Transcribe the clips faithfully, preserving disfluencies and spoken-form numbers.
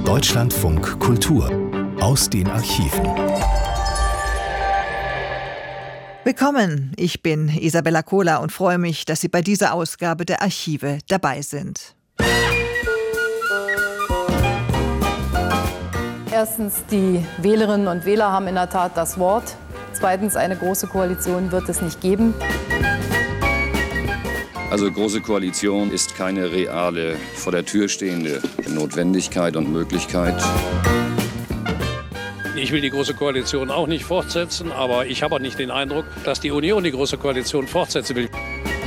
Deutschlandfunk Kultur aus den Archiven. Willkommen, ich bin Isabella Kohler und freue mich, dass Sie bei dieser Ausgabe der Archive dabei sind. Erstens, die Wählerinnen und Wähler haben in der Tat das Wort. Zweitens, eine große Koalition wird es nicht geben. Also große Koalition ist keine reale, vor der Tür stehende Notwendigkeit und Möglichkeit. Ich will die Große Koalition auch nicht fortsetzen, aber ich habe auch nicht den Eindruck, dass die Union die Große Koalition fortsetzen will.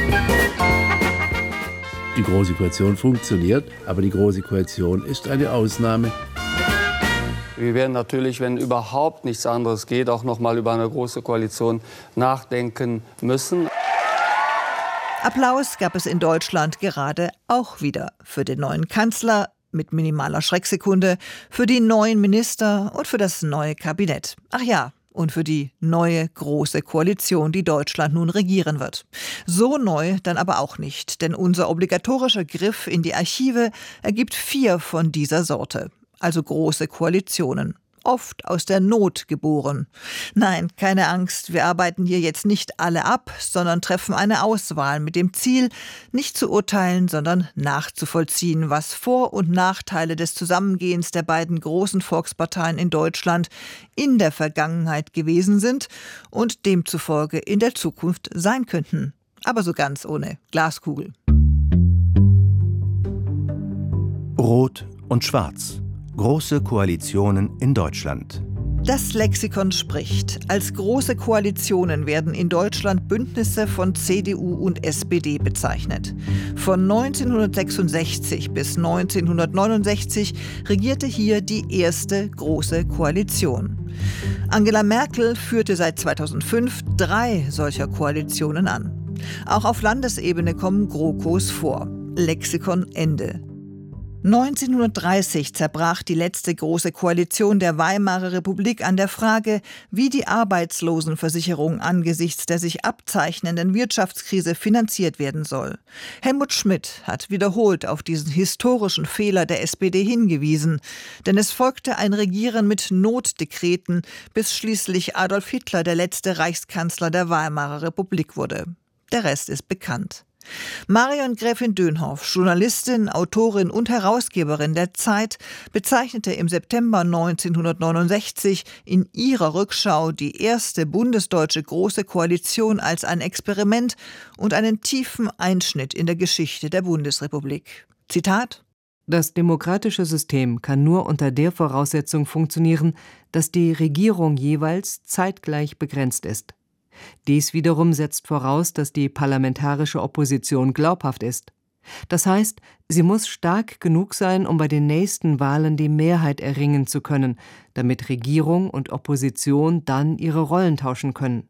Die Große Koalition funktioniert, aber die Große Koalition ist eine Ausnahme. Wir werden natürlich, wenn überhaupt nichts anderes geht, auch noch mal über eine Große Koalition nachdenken müssen. Applaus gab es in Deutschland gerade auch wieder für den neuen Kanzler mit minimaler Schrecksekunde, für die neuen Minister und für das neue Kabinett. Ach ja, und für die neue große Koalition, die Deutschland nun regieren wird. So neu dann aber auch nicht, denn unser obligatorischer Griff in die Archive ergibt vier von dieser Sorte, also große Koalitionen. Oft aus der Not geboren. Nein, keine Angst, wir arbeiten hier jetzt nicht alle ab, sondern treffen eine Auswahl mit dem Ziel, nicht zu urteilen, sondern nachzuvollziehen, was Vor- und Nachteile des Zusammengehens der beiden großen Volksparteien in Deutschland in der Vergangenheit gewesen sind und demzufolge in der Zukunft sein könnten. Aber so ganz ohne Glaskugel. Rot und Schwarz. Große Koalitionen in Deutschland. Das Lexikon spricht. Als große Koalitionen werden in Deutschland Bündnisse von C D U und S P D bezeichnet. Von neunzehnhundertsechsundsechzig bis neunzehnhundertneunundsechzig regierte hier die erste große Koalition. Angela Merkel führte seit zweitausendfünf drei solcher Koalitionen an. Auch auf Landesebene kommen GroKos vor. Lexikon Ende. neunzehnhundertdreißig zerbrach die letzte große Koalition der Weimarer Republik an der Frage, wie die Arbeitslosenversicherung angesichts der sich abzeichnenden Wirtschaftskrise finanziert werden soll. Helmut Schmidt hat wiederholt auf diesen historischen Fehler der S P D hingewiesen, denn es folgte ein Regieren mit Notdekreten, bis schließlich Adolf Hitler der letzte Reichskanzler der Weimarer Republik wurde. Der Rest ist bekannt. Marion Gräfin Dönhoff, Journalistin, Autorin und Herausgeberin der Zeit, bezeichnete im September neunzehnhundertneunundsechzig in ihrer Rückschau die erste bundesdeutsche Große Koalition als ein Experiment und einen tiefen Einschnitt in der Geschichte der Bundesrepublik. Zitat: Das demokratische System kann nur unter der Voraussetzung funktionieren, dass die Regierung jeweils zeitgleich begrenzt ist. Dies wiederum setzt voraus, dass die parlamentarische Opposition glaubhaft ist. Das heißt, sie muss stark genug sein, um bei den nächsten Wahlen die Mehrheit erringen zu können, damit Regierung und Opposition dann ihre Rollen tauschen können.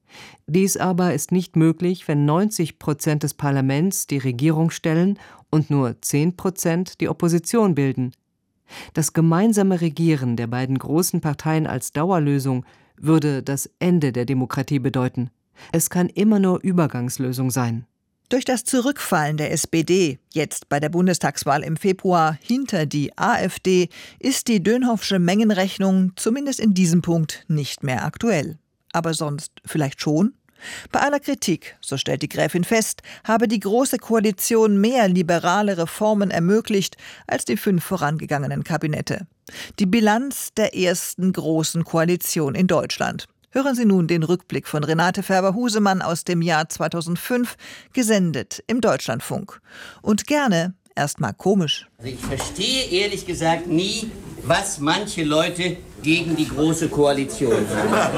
Dies aber ist nicht möglich, wenn neunzig Prozent des Parlaments die Regierung stellen und nur zehn Prozent die Opposition bilden. Das gemeinsame Regieren der beiden großen Parteien als Dauerlösung würde das Ende der Demokratie bedeuten. Es kann immer nur Übergangslösung sein. Durch das Zurückfallen der S P D, jetzt bei der Bundestagswahl im Februar, hinter die AfD, ist die Dönhoffsche Mengenrechnung zumindest in diesem Punkt nicht mehr aktuell. Aber sonst vielleicht schon? Bei aller Kritik, so stellt die Gräfin fest, habe die Große Koalition mehr liberale Reformen ermöglicht als die fünf vorangegangenen Kabinette. Die Bilanz der ersten großen Koalition in Deutschland. Hören Sie nun den Rückblick von Renate Färber-Husemann aus dem Jahr zweitausendfünf, gesendet im Deutschlandfunk. Und gerne erstmal komisch. Also ich verstehe ehrlich gesagt nie, was manche Leute gegen die Große Koalition haben.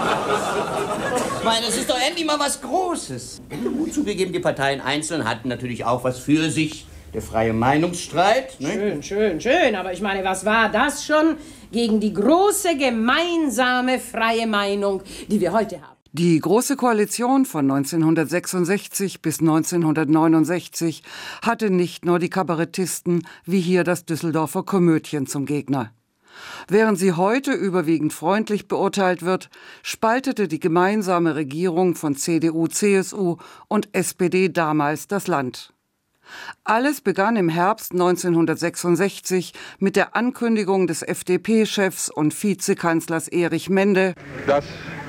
Ich meine, das ist doch endlich mal was Großes. Gut zugegeben, die Parteien einzeln hatten natürlich auch was für sich. Der freie Meinungsstreit. Ne? Schön, schön, schön. Aber ich meine, was war das schon gegen die große gemeinsame freie Meinung, die wir heute haben? Die Große Koalition von neunzehnhundertsechsundsechzig bis neunzehnhundertneunundsechzig hatte nicht nur die Kabarettisten wie hier das Düsseldorfer Komödien zum Gegner. Während sie heute überwiegend freundlich beurteilt wird, spaltete die gemeinsame Regierung von C D U, C S U und S P D damals das Land. Alles begann im Herbst neunzehnhundertsechsundsechzig mit der Ankündigung des F D P-Chefs und Vizekanzlers Erich Mende, dass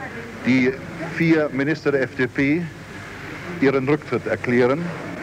die vier Minister der F D P ihren Rücktritt erklären,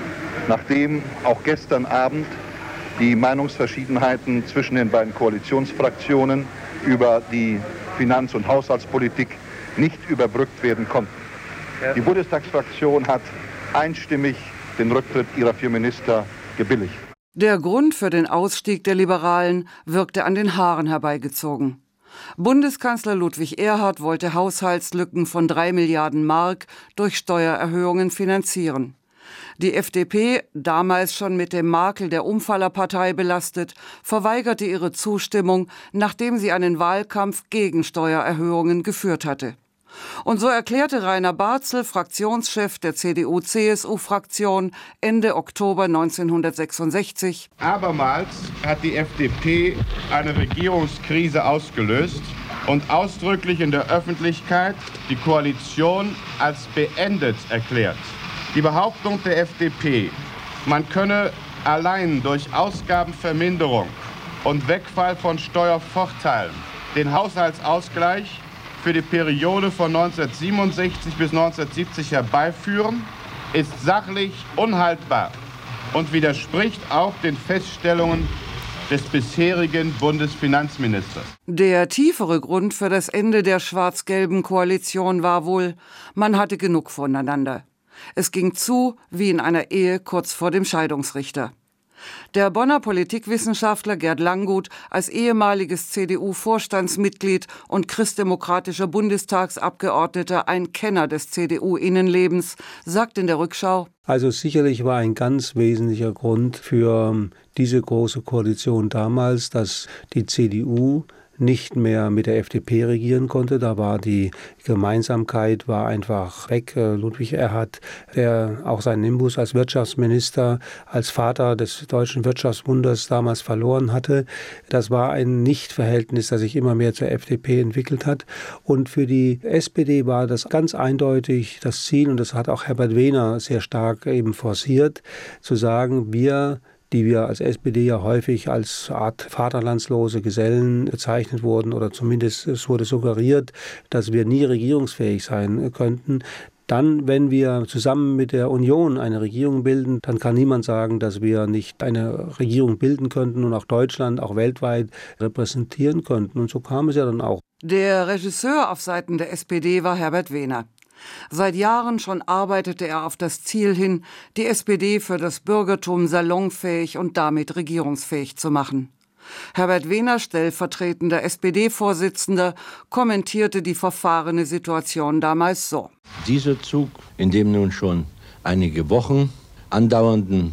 nachdem auch gestern Abend die Meinungsverschiedenheiten zwischen den beiden Koalitionsfraktionen über die Finanz- und Haushaltspolitik nicht überbrückt werden konnten. Die Bundestagsfraktion hat einstimmig den Rücktritt ihrer vier Minister gebilligt. Der Grund für den Ausstieg der Liberalen wirkte an den Haaren herbeigezogen. Bundeskanzler Ludwig Erhard wollte Haushaltslücken von drei Milliarden Mark durch Steuererhöhungen finanzieren. Die F D P, damals schon mit dem Makel der Umfallerpartei belastet, verweigerte ihre Zustimmung, nachdem sie einen Wahlkampf gegen Steuererhöhungen geführt hatte. Und so erklärte Rainer Barzel, Fraktionschef der C D U-C S U-Fraktion, Ende Oktober neunzehnhundertsechsundsechzig: Abermals hat die F D P eine Regierungskrise ausgelöst und ausdrücklich in der Öffentlichkeit die Koalition als beendet erklärt. Die Behauptung der F D P, man könne allein durch Ausgabenverminderung und Wegfall von Steuervorteilen den Haushaltsausgleich für die Periode von neunzehnhundertsiebenundsechzig bis neunzehnhundertsiebzig herbeiführen, ist sachlich unhaltbar und widerspricht auch den Feststellungen des bisherigen Bundesfinanzministers. Der tiefere Grund für das Ende der schwarz-gelben Koalition war wohl, man hatte genug voneinander. Es ging zu wie in einer Ehe kurz vor dem Scheidungsrichter. Der Bonner Politikwissenschaftler Gerd Langguth, als ehemaliges C D U-Vorstandsmitglied und christdemokratischer Bundestagsabgeordneter ein Kenner des C D U-Innenlebens, sagt in der Rückschau: Also sicherlich war ein ganz wesentlicher Grund für diese große Koalition damals, dass die C D U nicht mehr mit der F D P regieren konnte. Da war die Gemeinsamkeit war einfach weg. Ludwig Erhard, der auch seinen Nimbus als Wirtschaftsminister, als Vater des deutschen Wirtschaftswunders damals verloren hatte. Das war ein Nichtverhältnis, das sich immer mehr zur F D P entwickelt hat. Und für die S P D war das ganz eindeutig das Ziel, und das hat auch Herbert Wehner sehr stark eben forciert, zu sagen, wir die wir als S P D ja häufig als Art vaterlandslose Gesellen bezeichnet wurden, oder zumindest es wurde suggeriert, dass wir nie regierungsfähig sein könnten. Dann, wenn wir zusammen mit der Union eine Regierung bilden, dann kann niemand sagen, dass wir nicht eine Regierung bilden könnten und auch Deutschland, auch weltweit repräsentieren könnten. Und so kam es ja dann auch. Der Regisseur auf Seiten der S P D war Herbert Wehner. Seit Jahren schon arbeitete er auf das Ziel hin, die S P D für das Bürgertum salonfähig und damit regierungsfähig zu machen. Herbert Wehner, stellvertretender S P D-Vorsitzender, kommentierte die verfahrene Situation damals so: Dieser Zug, in dem nun schon einige Wochen andauernden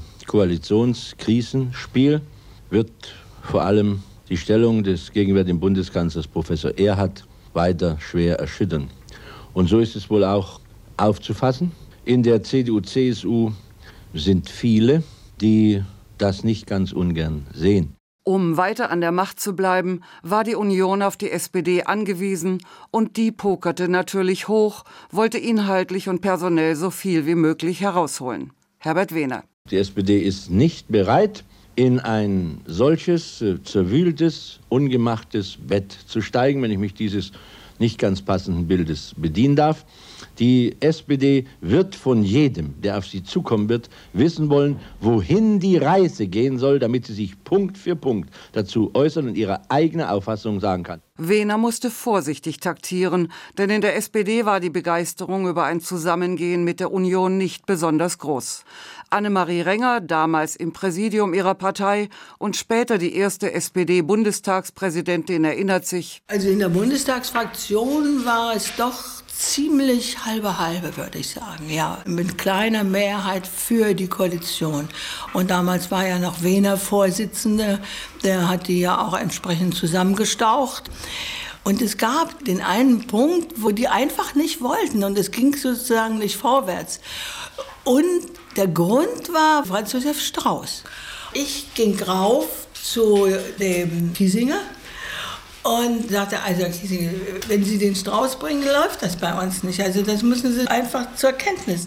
Koalitionskrisenspiel, wird vor allem die Stellung des gegenwärtigen Bundeskanzlers Professor Erhard weiter schwer erschüttern. Und so ist es wohl auch aufzufassen. In der C D U-C S U sind viele, die das nicht ganz ungern sehen. Um weiter an der Macht zu bleiben, war die Union auf die S P D angewiesen, und die pokerte natürlich hoch, wollte inhaltlich und personell so viel wie möglich herausholen. Herbert Wehner. Die S P D ist nicht bereit, in ein solches äh, zerwühltes, ungemachtes Bett zu steigen, wenn ich mich dieses nicht ganz passenden Bildes bedienen darf. Die S P D wird von jedem, der auf sie zukommen wird, wissen wollen, wohin die Reise gehen soll, damit sie sich Punkt für Punkt dazu äußern und ihre eigene Auffassung sagen kann. Wehner musste vorsichtig taktieren, denn in der S P D war die Begeisterung über ein Zusammengehen mit der Union nicht besonders groß. Annemarie Renger, damals im Präsidium ihrer Partei und später die erste S P D-Bundestagspräsidentin, erinnert sich: Also in der Bundestagsfraktion war es doch ziemlich halbe halbe, würde ich sagen. Ja, mit kleiner Mehrheit für die Koalition. Und damals war ja noch Wehner Vorsitzender, der hat die ja auch entsprechend zusammengestaucht. Und es gab den einen Punkt, wo die einfach nicht wollten, und es ging sozusagen nicht vorwärts. Und der Grund war Franz Josef Strauß. Ich ging rauf zu dem Kiesinger und sagte, also wenn Sie den Strauß bringen, läuft das bei uns nicht. Also das müssen Sie einfach zur Kenntnis nehmen.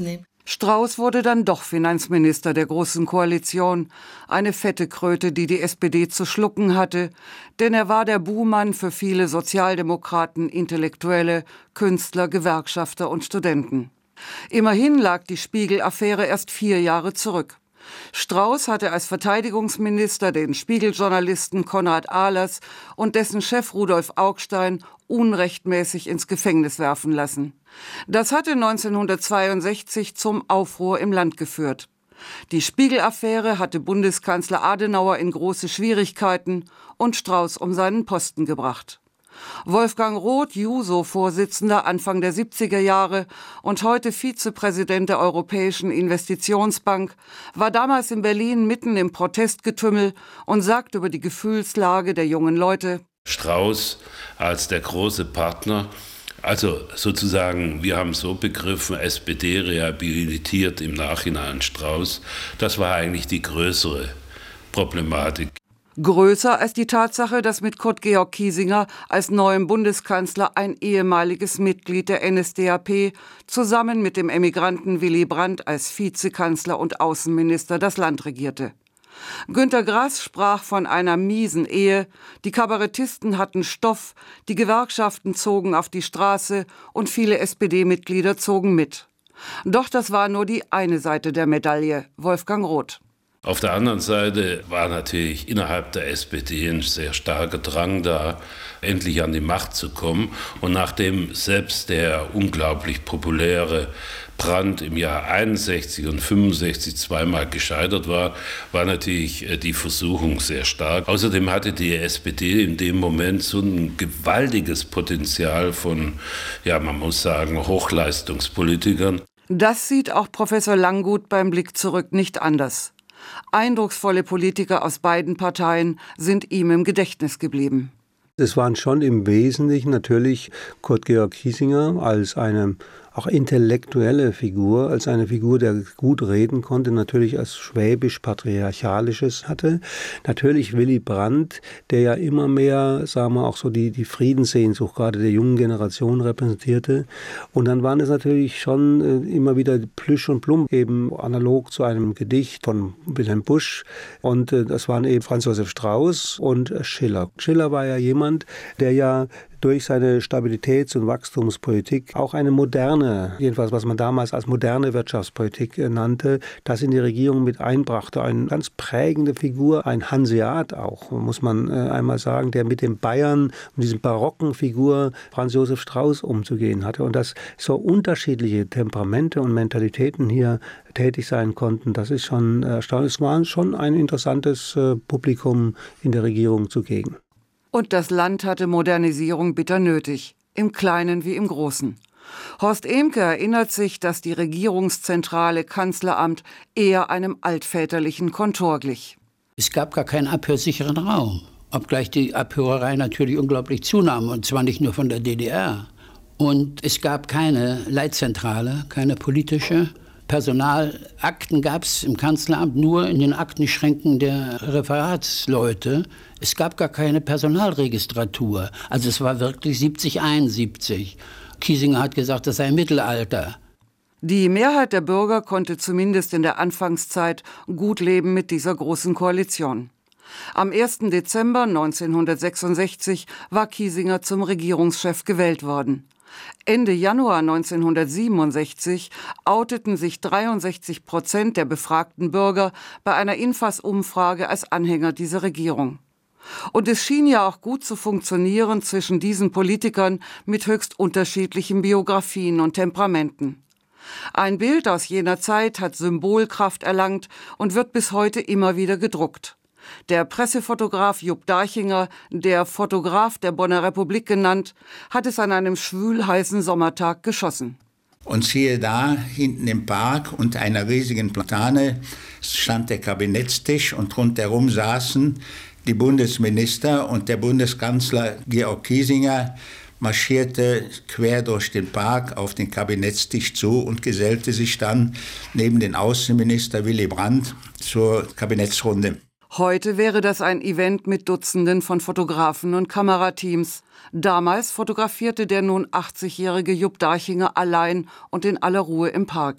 Strauß wurde dann doch Finanzminister der Großen Koalition, eine fette Kröte, die die S P D zu schlucken hatte, denn er war der Buhmann für viele Sozialdemokraten, Intellektuelle, Künstler, Gewerkschafter und Studenten. Immerhin lag die Spiegel-Affäre erst vier Jahre zurück. Strauß hatte als Verteidigungsminister den Spiegel-Journalisten Konrad Ahlers und dessen Chef Rudolf Augstein unrechtmäßig ins Gefängnis werfen lassen. Das hatte neunzehnhundertzweiundsechzig zum Aufruhr im Land geführt. Die Spiegel-Affäre hatte Bundeskanzler Adenauer in große Schwierigkeiten und Strauß um seinen Posten gebracht. Wolfgang Roth, Juso-Vorsitzender Anfang der siebziger Jahre und heute Vizepräsident der Europäischen Investitionsbank, war damals in Berlin mitten im Protestgetümmel und sagt über die Gefühlslage der jungen Leute: Strauß als der große Partner, also sozusagen, wir haben so begriffen, S P D rehabilitiert im Nachhinein Strauß, das war eigentlich die größere Problematik. Größer als die Tatsache, dass mit Kurt Georg Kiesinger als neuem Bundeskanzler ein ehemaliges Mitglied der N S D A P zusammen mit dem Emigranten Willy Brandt als Vizekanzler und Außenminister das Land regierte. Günter Grass sprach von einer miesen Ehe, die Kabarettisten hatten Stoff, die Gewerkschaften zogen auf die Straße und viele S P D-Mitglieder zogen mit. Doch das war nur die eine Seite der Medaille, Wolfgang Roth. Auf der anderen Seite war natürlich innerhalb der S P D ein sehr starker Drang da, endlich an die Macht zu kommen. Und nachdem selbst der unglaublich populäre Brandt im Jahr einundsechzig und fünfundsechzig zweimal gescheitert war, war natürlich die Versuchung sehr stark. Außerdem hatte die S P D in dem Moment so ein gewaltiges Potenzial von, ja, man muss sagen, Hochleistungspolitikern. Das sieht auch Professor Langguth beim Blick zurück nicht anders. Eindrucksvolle Politiker aus beiden Parteien sind ihm im Gedächtnis geblieben. Es waren schon im Wesentlichen natürlich Kurt Georg Kiesinger als eine auch intellektuelle Figur, als eine Figur, der gut reden konnte, natürlich als schwäbisch-patriarchalisches hatte. Natürlich Willy Brandt, der ja immer mehr, sagen wir, auch so die, die Friedenssehnsucht gerade der jungen Generation repräsentierte. Und dann waren es natürlich schon äh, immer wieder Plüsch und Plump, eben analog zu einem Gedicht von Wilhelm Busch. Und äh, das waren eben Franz Josef Strauß und Schiller. Schiller war ja jemand, der ja durch seine Stabilitäts- und Wachstumspolitik auch eine moderne, jedenfalls was man damals als moderne Wirtschaftspolitik nannte, das in die Regierung mit einbrachte. Eine ganz prägende Figur, ein Hanseat auch, muss man einmal sagen, der mit den Bayern und diesen barocken Figur Franz Josef Strauß umzugehen hatte. Und dass so unterschiedliche Temperamente und Mentalitäten hier tätig sein konnten, das ist schon erstaunlich. Es war schon ein interessantes Publikum in der Regierung zugegen. Und das Land hatte Modernisierung bitter nötig, im Kleinen wie im Großen. Horst Ehmke erinnert sich, dass die Regierungszentrale Kanzleramt eher einem altväterlichen Kontor glich. Es gab gar keinen abhörsicheren Raum, obgleich die Abhörerei natürlich unglaublich zunahm, und zwar nicht nur von der D D R. Und es gab keine Leitzentrale, keine politische. Personalakten gab es im Kanzleramt nur in den Aktenschränken der Referatsleute. Es gab gar keine Personalregistratur. Also es war wirklich siebzig, einundsiebzig. Kiesinger hat gesagt, das sei Mittelalter. Die Mehrheit der Bürger konnte zumindest in der Anfangszeit gut leben mit dieser großen Koalition. Am ersten Dezember neunzehnhundertsechsundsechzig war Kiesinger zum Regierungschef gewählt worden. Ende Januar neunzehnhundertsiebenundsechzig outeten sich dreiundsechzig Prozent der befragten Bürger bei einer Infas-Umfrage als Anhänger dieser Regierung. Und es schien ja auch gut zu funktionieren zwischen diesen Politikern mit höchst unterschiedlichen Biografien und Temperamenten. Ein Bild aus jener Zeit hat Symbolkraft erlangt und wird bis heute immer wieder gedruckt. Der Pressefotograf Jupp Darchinger, der Fotograf der Bonner Republik genannt, hat es an einem schwülheißen Sommertag geschossen. Und siehe da, hinten im Park unter einer riesigen Platane stand der Kabinettstisch und rundherum saßen die Bundesminister, und der Bundeskanzler Georg Kiesinger marschierte quer durch den Park auf den Kabinettstisch zu und gesellte sich dann neben den Außenminister Willy Brandt zur Kabinettsrunde. Heute wäre das ein Event mit Dutzenden von Fotografen und Kamerateams. Damals fotografierte der nun achtzigjährige Jupp Darchinger allein und in aller Ruhe im Park.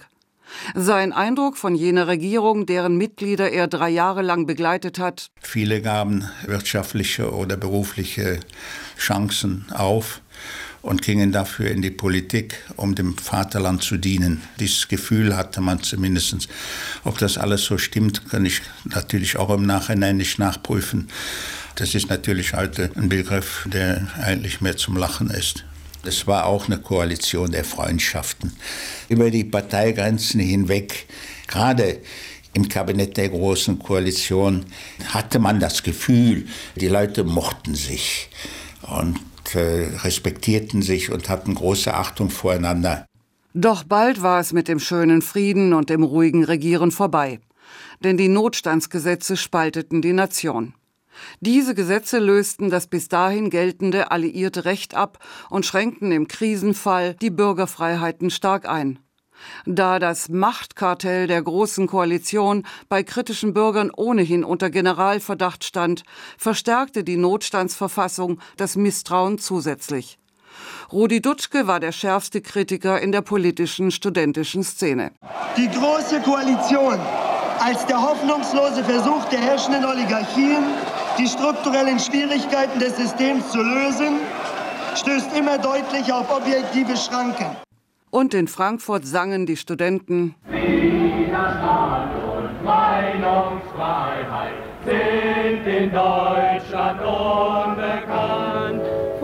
Sein Eindruck von jener Regierung, deren Mitglieder er drei Jahre lang begleitet hat: Viele gaben wirtschaftliche oder berufliche Chancen auf und gingen dafür in die Politik, um dem Vaterland zu dienen. Dieses Gefühl hatte man zumindest. Ob das alles so stimmt, kann ich natürlich auch im Nachhinein nicht nachprüfen. Das ist natürlich heute ein Begriff, der eigentlich mehr zum Lachen ist. Es war auch eine Koalition der Freundschaften. Über die Parteigrenzen hinweg, gerade im Kabinett der Großen Koalition, hatte man das Gefühl, die Leute mochten sich und äh, respektierten sich und hatten große Achtung voreinander. Doch bald war es mit dem schönen Frieden und dem ruhigen Regieren vorbei. Denn die Notstandsgesetze spalteten die Nation. Diese Gesetze lösten das bis dahin geltende alliierte Recht ab und schränkten im Krisenfall die Bürgerfreiheiten stark ein. Da das Machtkartell der Großen Koalition bei kritischen Bürgern ohnehin unter Generalverdacht stand, verstärkte die Notstandsverfassung das Misstrauen zusätzlich. Rudi Dutschke war der schärfste Kritiker in der politischen studentischen Szene. Die Große Koalition als der hoffnungslose Versuch der herrschenden Oligarchien, die strukturellen Schwierigkeiten des Systems zu lösen, stößt immer deutlich auf objektive Schranken. Und in Frankfurt sangen die Studenten: Widerstand und Meinungsfreiheit sind in Deutschland unbekannt.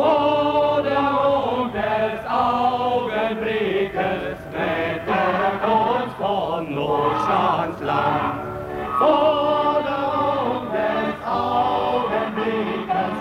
Forderung des Augenblickes rettet uns vom Notstandsland. Forderung des Augenblickes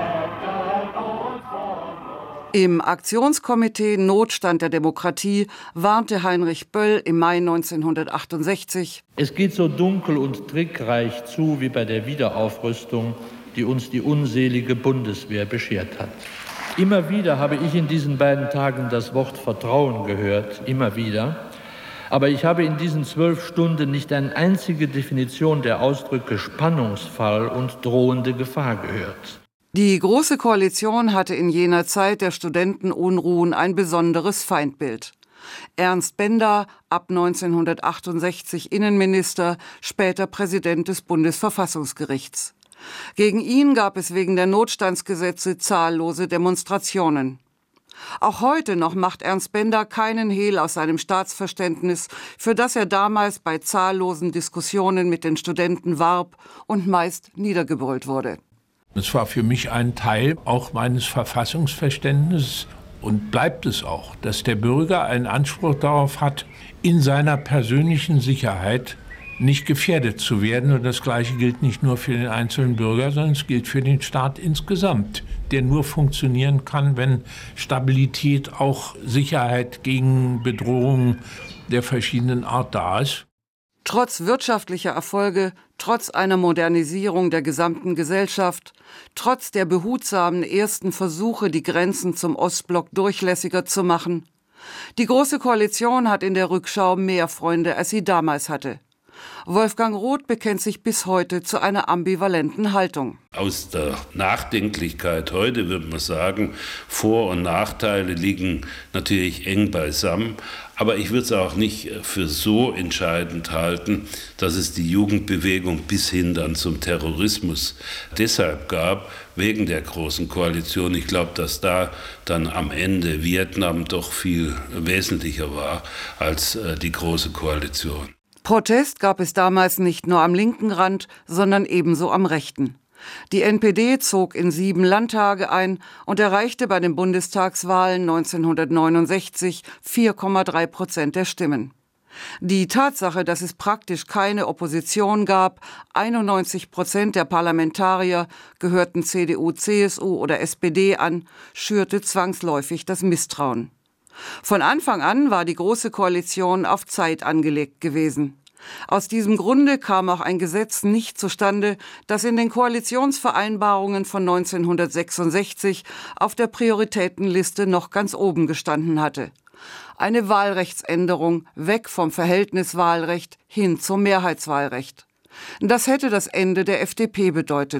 rettet uns vom Im Aktionskomitee Notstand der Demokratie warnte Heinrich Böll im Mai neunzehnhundertachtundsechzig: Es geht so dunkel und trickreich zu wie bei der Wiederaufrüstung, die uns die unselige Bundeswehr beschert hat. Immer wieder habe ich in diesen beiden Tagen das Wort Vertrauen gehört, immer wieder. Aber ich habe in diesen zwölf Stunden nicht eine einzige Definition der Ausdrücke Spannungsfall und drohende Gefahr gehört. Die Große Koalition hatte in jener Zeit der Studentenunruhen ein besonderes Feindbild. Ernst Bender, ab neunzehnhundertachtundsechzig Innenminister, später Präsident des Bundesverfassungsgerichts. Gegen ihn gab es wegen der Notstandsgesetze zahllose Demonstrationen. Auch heute noch macht Ernst Bender keinen Hehl aus seinem Staatsverständnis, für das er damals bei zahllosen Diskussionen mit den Studenten warb und meist niedergebrüllt wurde. Es war für mich ein Teil auch meines Verfassungsverständnisses und bleibt es auch, dass der Bürger einen Anspruch darauf hat, in seiner persönlichen Sicherheit nicht gefährdet zu werden. Und das Gleiche gilt nicht nur für den einzelnen Bürger, sondern es gilt für den Staat insgesamt, der nur funktionieren kann, wenn Stabilität, auch Sicherheit gegen Bedrohungen der verschiedenen Art da ist. Trotz wirtschaftlicher Erfolge, trotz einer Modernisierung der gesamten Gesellschaft, trotz der behutsamen ersten Versuche, die Grenzen zum Ostblock durchlässiger zu machen. Die Große Koalition hat in der Rückschau mehr Freunde, als sie damals hatte. Wolfgang Roth bekennt sich bis heute zu einer ambivalenten Haltung. Aus der Nachdenklichkeit heute würde man sagen, Vor- und Nachteile liegen natürlich eng beisammen. Aber ich würde es auch nicht für so entscheidend halten, dass es die Jugendbewegung bis hin dann zum Terrorismus deshalb gab, wegen der Großen Koalition. Ich glaube, dass da dann am Ende Vietnam doch viel wesentlicher war als die Große Koalition. Protest gab es damals nicht nur am linken Rand, sondern ebenso am rechten. Die N P D zog in sieben Landtage ein und erreichte bei den Bundestagswahlen neunzehnhundertneunundsechzig vier Komma drei Prozent der Stimmen. Die Tatsache, dass es praktisch keine Opposition gab, einundneunzig Prozent der Parlamentarier gehörten C D U, C S U oder S P D an, schürte zwangsläufig das Misstrauen. Von Anfang an war die Große Koalition auf Zeit angelegt gewesen. Aus diesem Grunde kam auch ein Gesetz nicht zustande, das in den Koalitionsvereinbarungen von neunzehnhundertsechsundsechzig auf der Prioritätenliste noch ganz oben gestanden hatte. Eine Wahlrechtsänderung weg vom Verhältniswahlrecht hin zum Mehrheitswahlrecht. Das hätte das Ende der F D P bedeutet.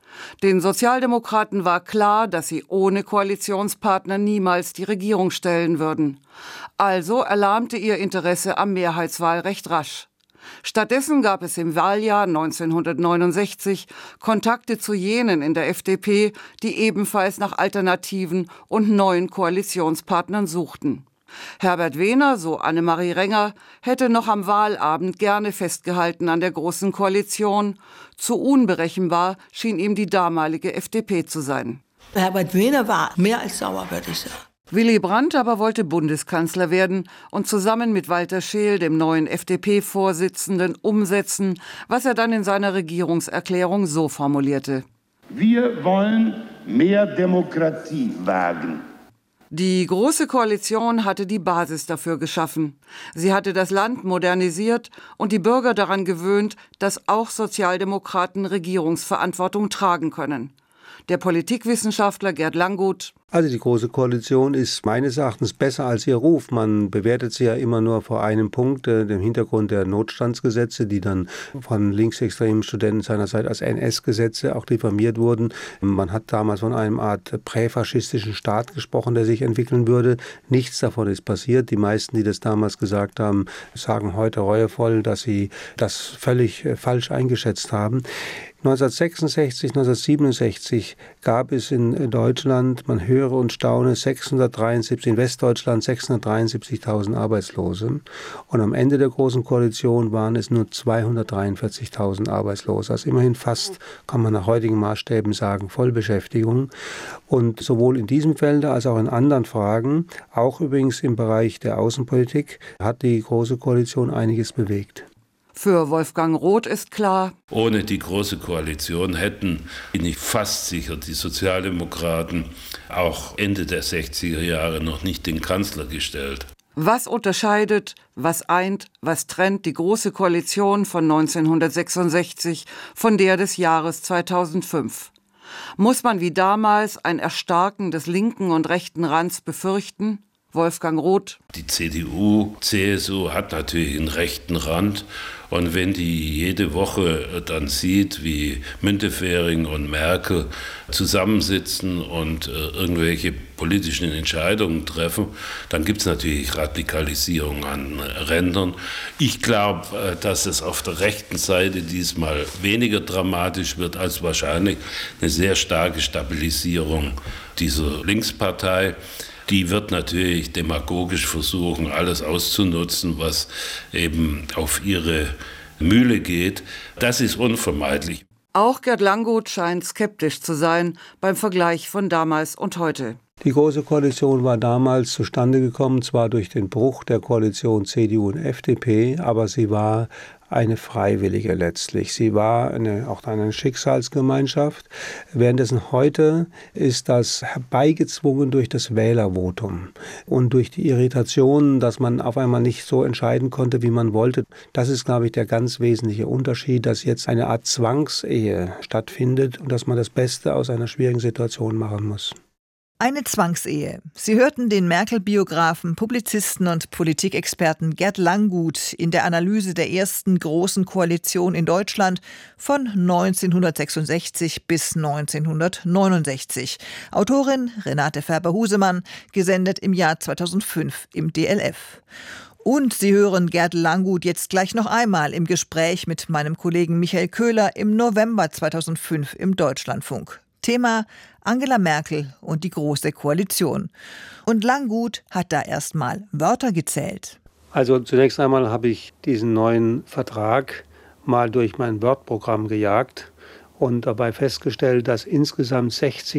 Den Sozialdemokraten war klar, dass sie ohne Koalitionspartner niemals die Regierung stellen würden. Also erlahmte ihr Interesse am Mehrheitswahlrecht rasch. Stattdessen gab es im Wahljahr neunzehnhundertneunundsechzig Kontakte zu jenen in der F D P, die ebenfalls nach Alternativen und neuen Koalitionspartnern suchten. Herbert Wehner, so Annemarie Renger, hätte noch am Wahlabend gerne festgehalten an der Großen Koalition. Zu unberechenbar schien ihm die damalige F D P zu sein. Herbert Wehner war mehr als sauer, würde ich sagen. Willy Brandt aber wollte Bundeskanzler werden und zusammen mit Walter Scheel, dem neuen F D P-Vorsitzenden, umsetzen, was er dann in seiner Regierungserklärung so formulierte: Wir wollen mehr Demokratie wagen. Die Große Koalition hatte die Basis dafür geschaffen. Sie hatte das Land modernisiert und die Bürger daran gewöhnt, dass auch Sozialdemokraten Regierungsverantwortung tragen können. Der Politikwissenschaftler Gerd Langguth: Also die Große Koalition ist meines Erachtens besser als ihr Ruf. Man bewertet sie ja immer nur vor einem Punkt, äh, dem Hintergrund der Notstandsgesetze, die dann von linksextremen Studenten seinerzeit als N S-Gesetze auch diffamiert wurden. Man hat damals von einem Art präfaschistischen Staat gesprochen, der sich entwickeln würde. Nichts davon ist passiert. Die meisten, die das damals gesagt haben, sagen heute reuevoll, dass sie das völlig äh, falsch eingeschätzt haben. neunzehnhundertsechsundsechzig, neunzehnhundertsiebenundsechzig gab es in Deutschland, man höre und staune, sechshundertdreiundsiebzig, in Westdeutschland sechshundertdreiundsiebzigtausend Arbeitslose. Und am Ende der Großen Koalition waren es nur zweihundertdreiundvierzigtausend Arbeitslose. Also immerhin fast, kann man nach heutigen Maßstäben sagen, Vollbeschäftigung. Und sowohl in diesem Feld als auch in anderen Fragen, auch übrigens im Bereich der Außenpolitik, hat die Große Koalition einiges bewegt. Für Wolfgang Roth ist klar: Ohne die Große Koalition hätten, bin ich fast sicher, die Sozialdemokraten auch Ende der sechziger Jahre noch nicht den Kanzler gestellt. Was unterscheidet, was eint, was trennt die Große Koalition von neunzehnhundertsechsundsechzig von der des Jahres zweitausendfünf? Muss man wie damals ein Erstarken des linken und rechten Rands befürchten? Wolfgang Roth: Die C D U, C S U hat natürlich einen rechten Rand. Und wenn die jede Woche dann sieht, wie Müntefering und Merkel zusammensitzen und äh, irgendwelche politischen Entscheidungen treffen, dann gibt es natürlich Radikalisierung an Rändern. Ich glaube, äh, dass es auf der rechten Seite diesmal weniger dramatisch wird als wahrscheinlich eine sehr starke Stabilisierung dieser Linkspartei. Die wird natürlich demagogisch versuchen, alles auszunutzen, was eben auf ihre Mühle geht. Das ist unvermeidlich. Auch Gerd Langguth scheint skeptisch zu sein beim Vergleich von damals und heute. Die Große Koalition war damals zustande gekommen, zwar durch den Bruch der Koalition C D U und F D P, aber sie war eine freiwillige letztlich. Sie war eine, auch eine Schicksalsgemeinschaft. Währenddessen heute ist das herbeigezwungen durch das Wählervotum und durch die Irritation, dass man auf einmal nicht so entscheiden konnte, wie man wollte. Das ist, glaube ich, der ganz wesentliche Unterschied, dass jetzt eine Art Zwangsehe stattfindet und dass man das Beste aus einer schwierigen Situation machen muss. Eine Zwangsehe. Sie hörten den Merkel-Biografen, Publizisten und Politikexperten Gerd Langguth in der Analyse der ersten Großen Koalition in Deutschland von neunzehnhundertsechsundsechzig bis neunzehnhundertneunundsechzig. Autorin Renate Färber-Husemann, gesendet im Jahr zweitausendfünf im D L F. Und Sie hören Gerd Langguth jetzt gleich noch einmal im Gespräch mit meinem Kollegen Michael Köhler im November zweitausendfünf im Deutschlandfunk. Thema: Angela Merkel und die Große Koalition. Und Langguth hat da erstmal Wörter gezählt. Also zunächst einmal habe ich diesen neuen Vertrag mal durch mein Word-Programm gejagt und dabei festgestellt, dass insgesamt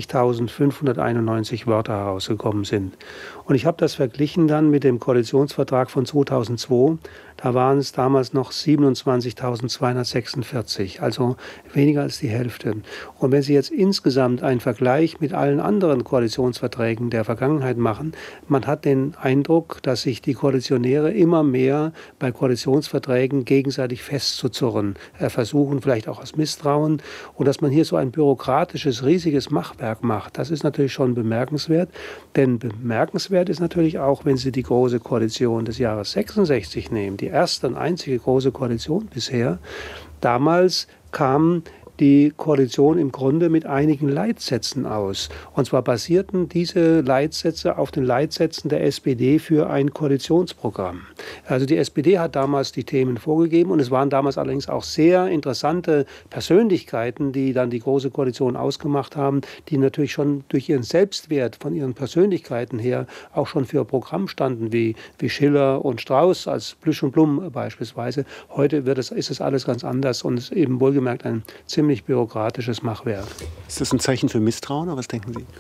sechzigtausendfünfhunderteinundneunzig Wörter herausgekommen sind. Und ich habe das verglichen dann mit dem Koalitionsvertrag von zweitausendzwei. Da waren es damals noch siebenundzwanzigtausendzweihundertsechsundvierzig, also weniger als die Hälfte. Und wenn Sie jetzt insgesamt einen Vergleich mit allen anderen Koalitionsverträgen der Vergangenheit machen, man hat den Eindruck, dass sich die Koalitionäre immer mehr bei Koalitionsverträgen gegenseitig festzuzurren äh, versuchen, vielleicht auch aus Misstrauen. Und dass man hier so ein bürokratisches, riesiges Machwerk macht, das ist natürlich schon bemerkenswert. Denn bemerkenswert ist natürlich auch, wenn Sie die Große Koalition des Jahres sechsundsechzig nehmen, die erste und einzige Große Koalition bisher. Damals kam die Koalition im Grunde mit einigen Leitsätzen aus. Und zwar basierten diese Leitsätze auf den Leitsätzen der S P D für ein Koalitionsprogramm. Also die S P D hat damals die Themen vorgegeben und es waren damals allerdings auch sehr interessante Persönlichkeiten, die dann die Große Koalition ausgemacht haben, die natürlich schon durch ihren Selbstwert von ihren Persönlichkeiten her auch schon für Programm standen, wie, wie Schiller und Strauß als Plüsch und Blum beispielsweise. Heute wird es, ist es alles ganz anders und ist eben wohlgemerkt ein ziemlich bürokratisches Machwerk. Ist das ein Zeichen für Misstrauen oder was denken Sie?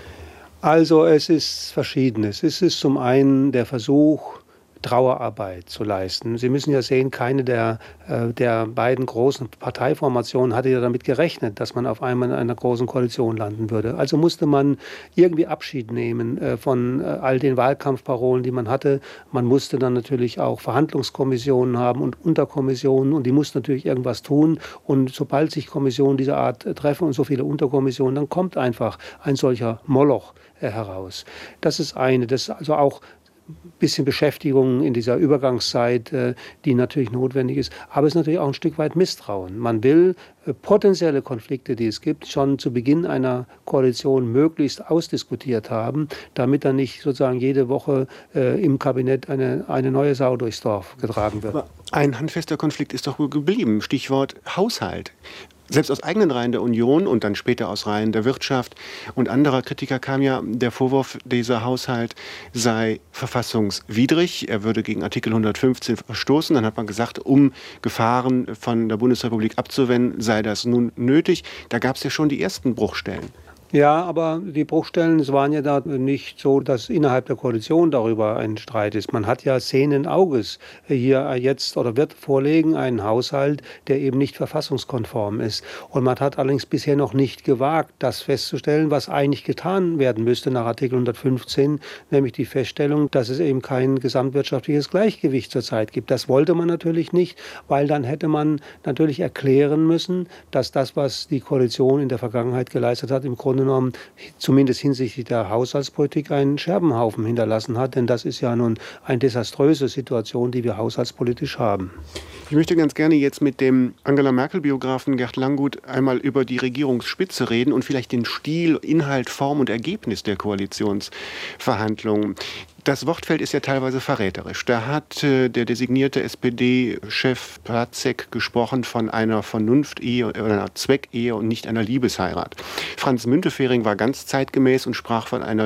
Also es ist Verschiedenes. Es ist zum einen der Versuch, Trauerarbeit zu leisten. Sie müssen ja sehen, keine der, äh, der beiden großen Parteiformationen hatte ja damit gerechnet, dass man auf einmal in einer großen Koalition landen würde. Also musste man irgendwie Abschied nehmen äh, von äh, all den Wahlkampfparolen, die man hatte. Man musste dann natürlich auch Verhandlungskommissionen haben und Unterkommissionen und die mussten natürlich irgendwas tun. Und sobald sich Kommissionen dieser Art äh, treffen und so viele Unterkommissionen, dann kommt einfach ein solcher Moloch äh, heraus. Das ist eine. Das ist also auch bisschen Beschäftigung in dieser Übergangszeit, die natürlich notwendig ist. Aber es ist natürlich auch ein Stück weit Misstrauen. Man will potenzielle Konflikte, die es gibt, schon zu Beginn einer Koalition möglichst ausdiskutiert haben, damit dann nicht sozusagen jede Woche im Kabinett eine, eine neue Sau durchs Dorf getragen wird. Aber ein handfester Konflikt ist doch wohl geblieben. Stichwort Haushalt. Selbst aus eigenen Reihen der Union und dann später aus Reihen der Wirtschaft und anderer Kritiker kam ja der Vorwurf, dieser Haushalt sei verfassungswidrig. Er würde gegen Artikel hundertfünfzehn verstoßen. Dann hat man gesagt, um Gefahren von der Bundesrepublik abzuwenden, sei das nun nötig. Da gab es ja schon die ersten Bruchstellen. Ja, aber die Bruchstellen, es waren ja da nicht so, dass innerhalb der Koalition darüber ein Streit ist. Man hat ja sehenden Auges hier jetzt oder wird vorlegen einen Haushalt, der eben nicht verfassungskonform ist. Und man hat allerdings bisher noch nicht gewagt, das festzustellen, was eigentlich getan werden müsste nach Artikel hundertfünfzehn, nämlich die Feststellung, dass es eben kein gesamtwirtschaftliches Gleichgewicht zurzeit gibt. Das wollte man natürlich nicht, weil dann hätte man natürlich erklären müssen, dass das, was die Koalition in der Vergangenheit geleistet hat, im Grunde genommen, zumindest hinsichtlich der Haushaltspolitik, einen Scherbenhaufen hinterlassen hat. Denn das ist ja nun eine desaströse Situation, die wir haushaltspolitisch haben. Ich möchte ganz gerne jetzt mit dem Angela-Merkel-Biografen Gerd Langguth einmal über die Regierungsspitze reden und vielleicht den Stil, Inhalt, Form und Ergebnis der Koalitionsverhandlungen. Das Wortfeld ist ja teilweise verräterisch. Da hat äh, der designierte S P D-Chef Pacek gesprochen von einer Vernunftehe oder einer Zweckehe und nicht einer Liebesheirat. Franz Müntefering war ganz zeitgemäß und sprach von einer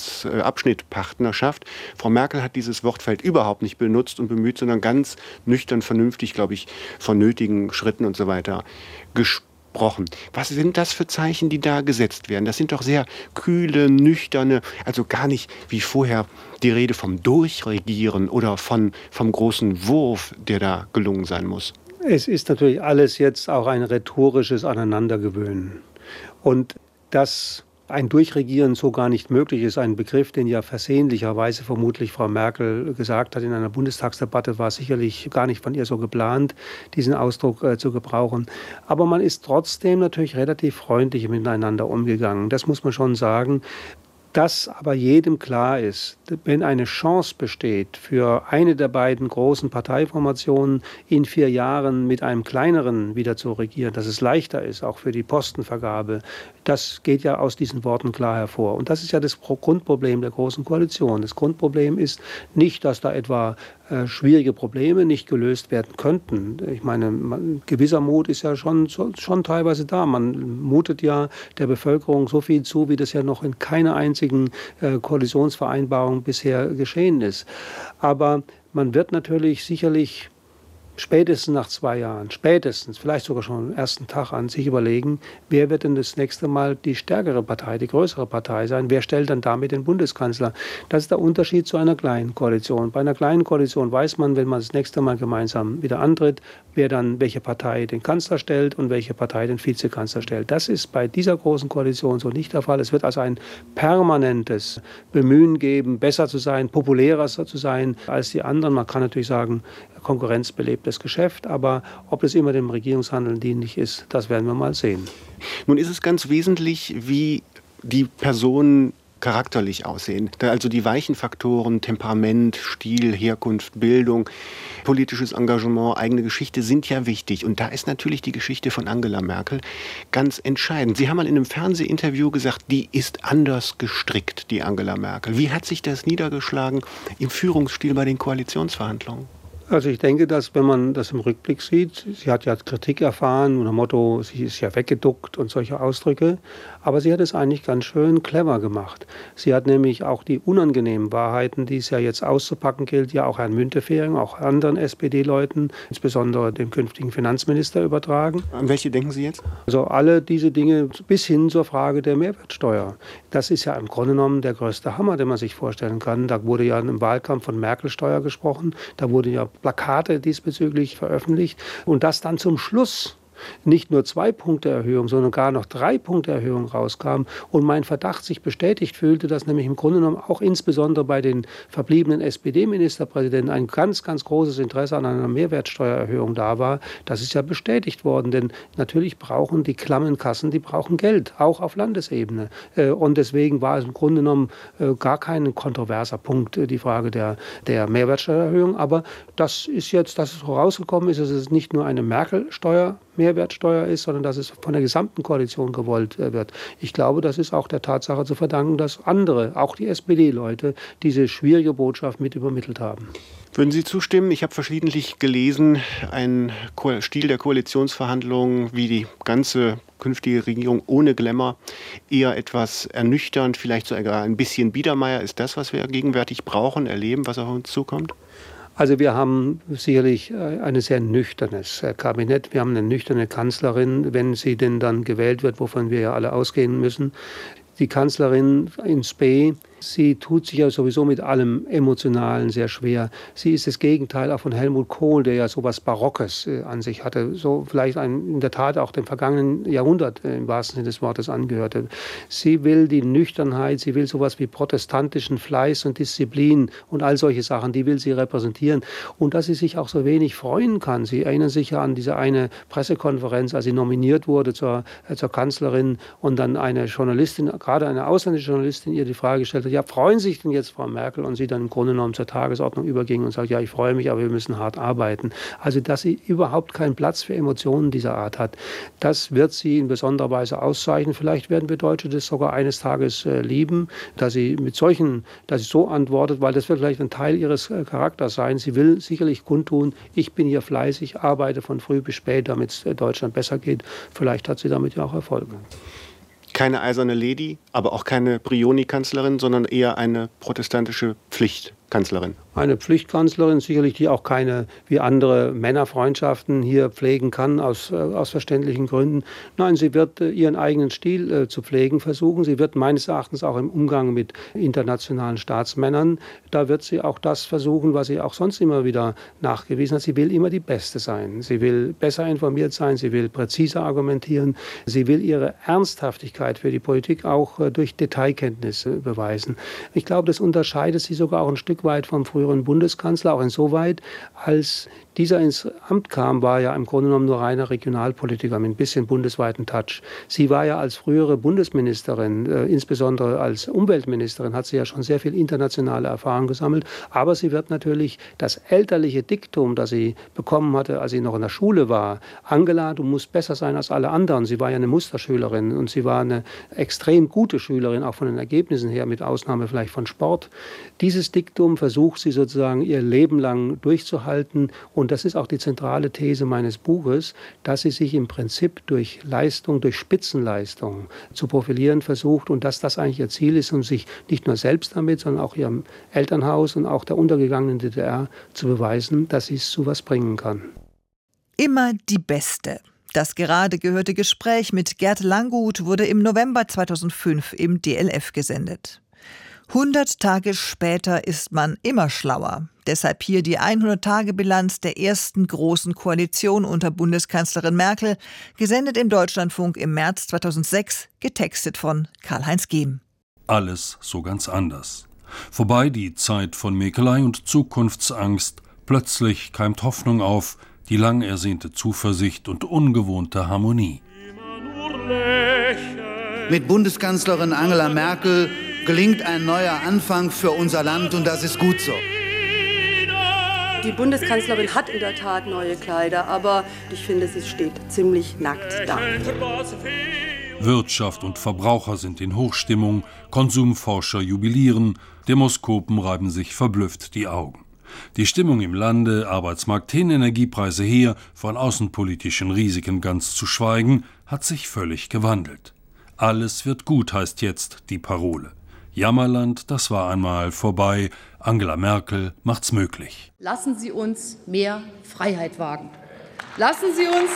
Lebensabschnittpartnerschaft. Frau Merkel hat dieses Wortfeld überhaupt nicht benutzt und bemüht, sondern ganz nüchtern, vernünftig, glaube ich, von nötigen Schritten und so weiter gesprochen. Was sind das für Zeichen, die da gesetzt werden? Das sind doch sehr kühle, nüchterne, also gar nicht wie vorher die Rede vom Durchregieren oder von, vom großen Wurf, der da gelungen sein muss. Es ist natürlich alles jetzt auch ein rhetorisches Aneinandergewöhnen. Und das ein Durchregieren so gar nicht möglich ist, ein Begriff, den ja versehentlicherweise vermutlich Frau Merkel gesagt hat in einer Bundestagsdebatte, war sicherlich gar nicht von ihr so geplant, diesen Ausdruck äh, zu gebrauchen. Aber man ist trotzdem natürlich relativ freundlich miteinander umgegangen. Das muss man schon sagen. Dass aber jedem klar ist, wenn eine Chance besteht, für eine der beiden großen Parteiformationen in vier Jahren mit einem kleineren wieder zu regieren, dass es leichter ist, auch für die Postenvergabe, das geht ja aus diesen Worten klar hervor. Und das ist ja das Grundproblem der Großen Koalition. Das Grundproblem ist nicht, dass da etwa äh, schwierige Probleme nicht gelöst werden könnten. Ich meine, man, gewisser Mut ist ja schon, schon teilweise da. Man mutet ja der Bevölkerung so viel zu, wie das ja noch in keiner einzigen äh, Koalitionsvereinbarung bisher geschehen ist. Aber man wird natürlich sicherlich spätestens nach zwei Jahren, spätestens, vielleicht sogar schon am ersten Tag an, sich überlegen, wer wird denn das nächste Mal die stärkere Partei, die größere Partei sein? Wer stellt dann damit den Bundeskanzler? Das ist der Unterschied zu einer kleinen Koalition. Bei einer kleinen Koalition weiß man, wenn man das nächste Mal gemeinsam wieder antritt, wer dann welche Partei den Kanzler stellt und welche Partei den Vizekanzler stellt. Das ist bei dieser großen Koalition so nicht der Fall. Es wird also ein permanentes Bemühen geben, besser zu sein, populärer zu sein als die anderen. Man kann natürlich sagen, Konkurrenz belebt das Geschäft, aber ob es immer dem Regierungshandeln dienlich ist, das werden wir mal sehen. Nun ist es ganz wesentlich, wie die Personen charakterlich aussehen. Da also die weichen Faktoren, Temperament, Stil, Herkunft, Bildung, politisches Engagement, eigene Geschichte sind ja wichtig. Und da ist natürlich die Geschichte von Angela Merkel ganz entscheidend. Sie haben mal in einem Fernsehinterview gesagt, die ist anders gestrickt, die Angela Merkel. Wie hat sich das niedergeschlagen im Führungsstil bei den Koalitionsverhandlungen? Also ich denke, dass wenn man das im Rückblick sieht, sie hat ja Kritik erfahren unter dem Motto, sie ist ja weggeduckt und solche Ausdrücke, aber sie hat es eigentlich ganz schön clever gemacht. Sie hat nämlich auch die unangenehmen Wahrheiten, die es ja jetzt auszupacken gilt, ja auch Herrn Müntefering, auch anderen S P D-Leuten, insbesondere dem künftigen Finanzminister übertragen. An welche denken Sie jetzt? Also alle diese Dinge bis hin zur Frage der Mehrwertsteuer. Das ist ja im Grunde genommen der größte Hammer, den man sich vorstellen kann. Da wurde ja im Wahlkampf von Merkel-Steuer gesprochen, da wurde ja Plakate diesbezüglich veröffentlicht und das dann zum Schluss nicht nur zwei Punkte Erhöhung, sondern gar noch drei Punkte Erhöhung rauskam und mein Verdacht sich bestätigt fühlte, dass nämlich im Grunde genommen auch insbesondere bei den verbliebenen S P D-Ministerpräsidenten ein ganz, ganz großes Interesse an einer Mehrwertsteuererhöhung da war. Das ist ja bestätigt worden, denn natürlich brauchen die klammen Kassen, die brauchen Geld, auch auf Landesebene. Und deswegen war es im Grunde genommen gar kein kontroverser Punkt, die Frage der, der Mehrwertsteuererhöhung. Aber das ist jetzt, dass es rausgekommen ist, dass es nicht nur eine Merkel-Steuer Mehrwertsteuer ist, sondern dass es von der gesamten Koalition gewollt wird. Ich glaube, das ist auch der Tatsache zu verdanken, dass andere, auch die S P D-Leute, diese schwierige Botschaft mit übermittelt haben. Würden Sie zustimmen? Ich habe verschiedentlich gelesen, ein Stil der Koalitionsverhandlungen wie die ganze künftige Regierung ohne Glamour, eher etwas ernüchternd, vielleicht sogar ein bisschen Biedermeier. Ist das, was wir gegenwärtig brauchen, erleben, was auf uns zukommt? Also wir haben sicherlich ein sehr nüchternes Kabinett. Wir haben eine nüchterne Kanzlerin, wenn sie denn dann gewählt wird, wovon wir ja alle ausgehen müssen. Die Kanzlerin in Spe, sie tut sich ja sowieso mit allem Emotionalen sehr schwer. Sie ist das Gegenteil auch von Helmut Kohl, der ja so was Barockes äh, an sich hatte. So vielleicht ein, in der Tat auch dem vergangenen Jahrhundert äh, im wahrsten Sinne des Wortes angehörte. Sie will die Nüchternheit, sie will sowas wie protestantischen Fleiß und Disziplin und all solche Sachen, die will sie repräsentieren. Und dass sie sich auch so wenig freuen kann. Sie erinnern sich ja an diese eine Pressekonferenz, als sie nominiert wurde zur, äh, zur Kanzlerin und dann eine Journalistin, gerade eine ausländische Journalistin, ihr die Frage gestellt hat, ja, freuen sich denn jetzt Frau Merkel? Und sie dann im Grunde genommen zur Tagesordnung überging und sagt, ja, ich freue mich, aber wir müssen hart arbeiten. Also, dass sie überhaupt keinen Platz für Emotionen dieser Art hat, das wird sie in besonderer Weise auszeichnen. Vielleicht werden wir Deutsche das sogar eines Tages äh, lieben, dass sie mit solchen, dass sie so antwortet, weil das wird vielleicht ein Teil ihres äh, Charakters sein. Sie will sicherlich kundtun, ich bin hier fleißig, arbeite von früh bis spät, damit es äh, Deutschland besser geht. Vielleicht hat sie damit ja auch Erfolg. Keine eiserne Lady, aber auch keine Brioni-Kanzlerin, sondern eher eine protestantische Pflichtkanzlerin. Eine Pflichtkanzlerin, sicherlich, die auch keine, wie andere Männerfreundschaften hier pflegen kann, aus, aus verständlichen Gründen. Nein, sie wird ihren eigenen Stil äh, zu pflegen versuchen. Sie wird meines Erachtens auch im Umgang mit internationalen Staatsmännern, da wird sie auch das versuchen, was sie auch sonst immer wieder nachgewiesen hat. Sie will immer die Beste sein. Sie will besser informiert sein, sie will präziser argumentieren. Sie will ihre Ernsthaftigkeit für die Politik auch äh, durch Detailkenntnis äh, beweisen. Ich glaube, das unterscheidet sie sogar auch ein Stück weit vom früheren Bundeskanzler, auch insoweit, als dieser ins Amt kam, war ja im Grunde genommen nur reiner Regionalpolitiker mit ein bisschen bundesweiten Touch. Sie war ja als frühere Bundesministerin, äh, insbesondere als Umweltministerin, hat sie ja schon sehr viel internationale Erfahrung gesammelt. Aber sie wird natürlich das elterliche Diktum, das sie bekommen hatte, als sie noch in der Schule war, Angela, du musst besser sein als alle anderen. Sie war ja eine Musterschülerin und sie war eine extrem gute Schülerin, auch von den Ergebnissen her, mit Ausnahme vielleicht von Sport. Dieses Diktum versucht sie sozusagen ihr Leben lang durchzuhalten. Und das ist auch die zentrale These meines Buches, dass sie sich im Prinzip durch Leistung, durch Spitzenleistung zu profilieren versucht und dass das eigentlich ihr Ziel ist, um sich nicht nur selbst damit, sondern auch ihrem Elternhaus und auch der untergegangenen D D R zu beweisen, dass sie es zu was bringen kann. Immer die Beste. Das gerade gehörte Gespräch mit Gerd Langguth wurde im November zweitausendfünf im D L F gesendet. hundert Tage später ist man immer schlauer. Deshalb hier die hundert-Tage-Bilanz der ersten großen Koalition unter Bundeskanzlerin Merkel, gesendet im Deutschlandfunk im März zweitausendsechs, getextet von Karl-Heinz Gehm. Alles so ganz anders. Vorbei die Zeit von Mäkelei und Zukunftsangst. Plötzlich keimt Hoffnung auf, die lang ersehnte Zuversicht und ungewohnte Harmonie. Mit Bundeskanzlerin Angela Merkel gelingt ein neuer Anfang für unser Land, und das ist gut so. Die Bundeskanzlerin hat in der Tat neue Kleider, aber ich finde, sie steht ziemlich nackt da. Wirtschaft und Verbraucher sind in Hochstimmung, Konsumforscher jubilieren, Demoskopen reiben sich verblüfft die Augen. Die Stimmung im Lande, Arbeitsmarkt hin, Energiepreise her, von außenpolitischen Risiken ganz zu schweigen, hat sich völlig gewandelt. Alles wird gut, heißt jetzt die Parole. Jammerland, das war einmal vorbei. Angela Merkel macht's möglich. Lassen Sie uns mehr Freiheit wagen. Lassen Sie uns,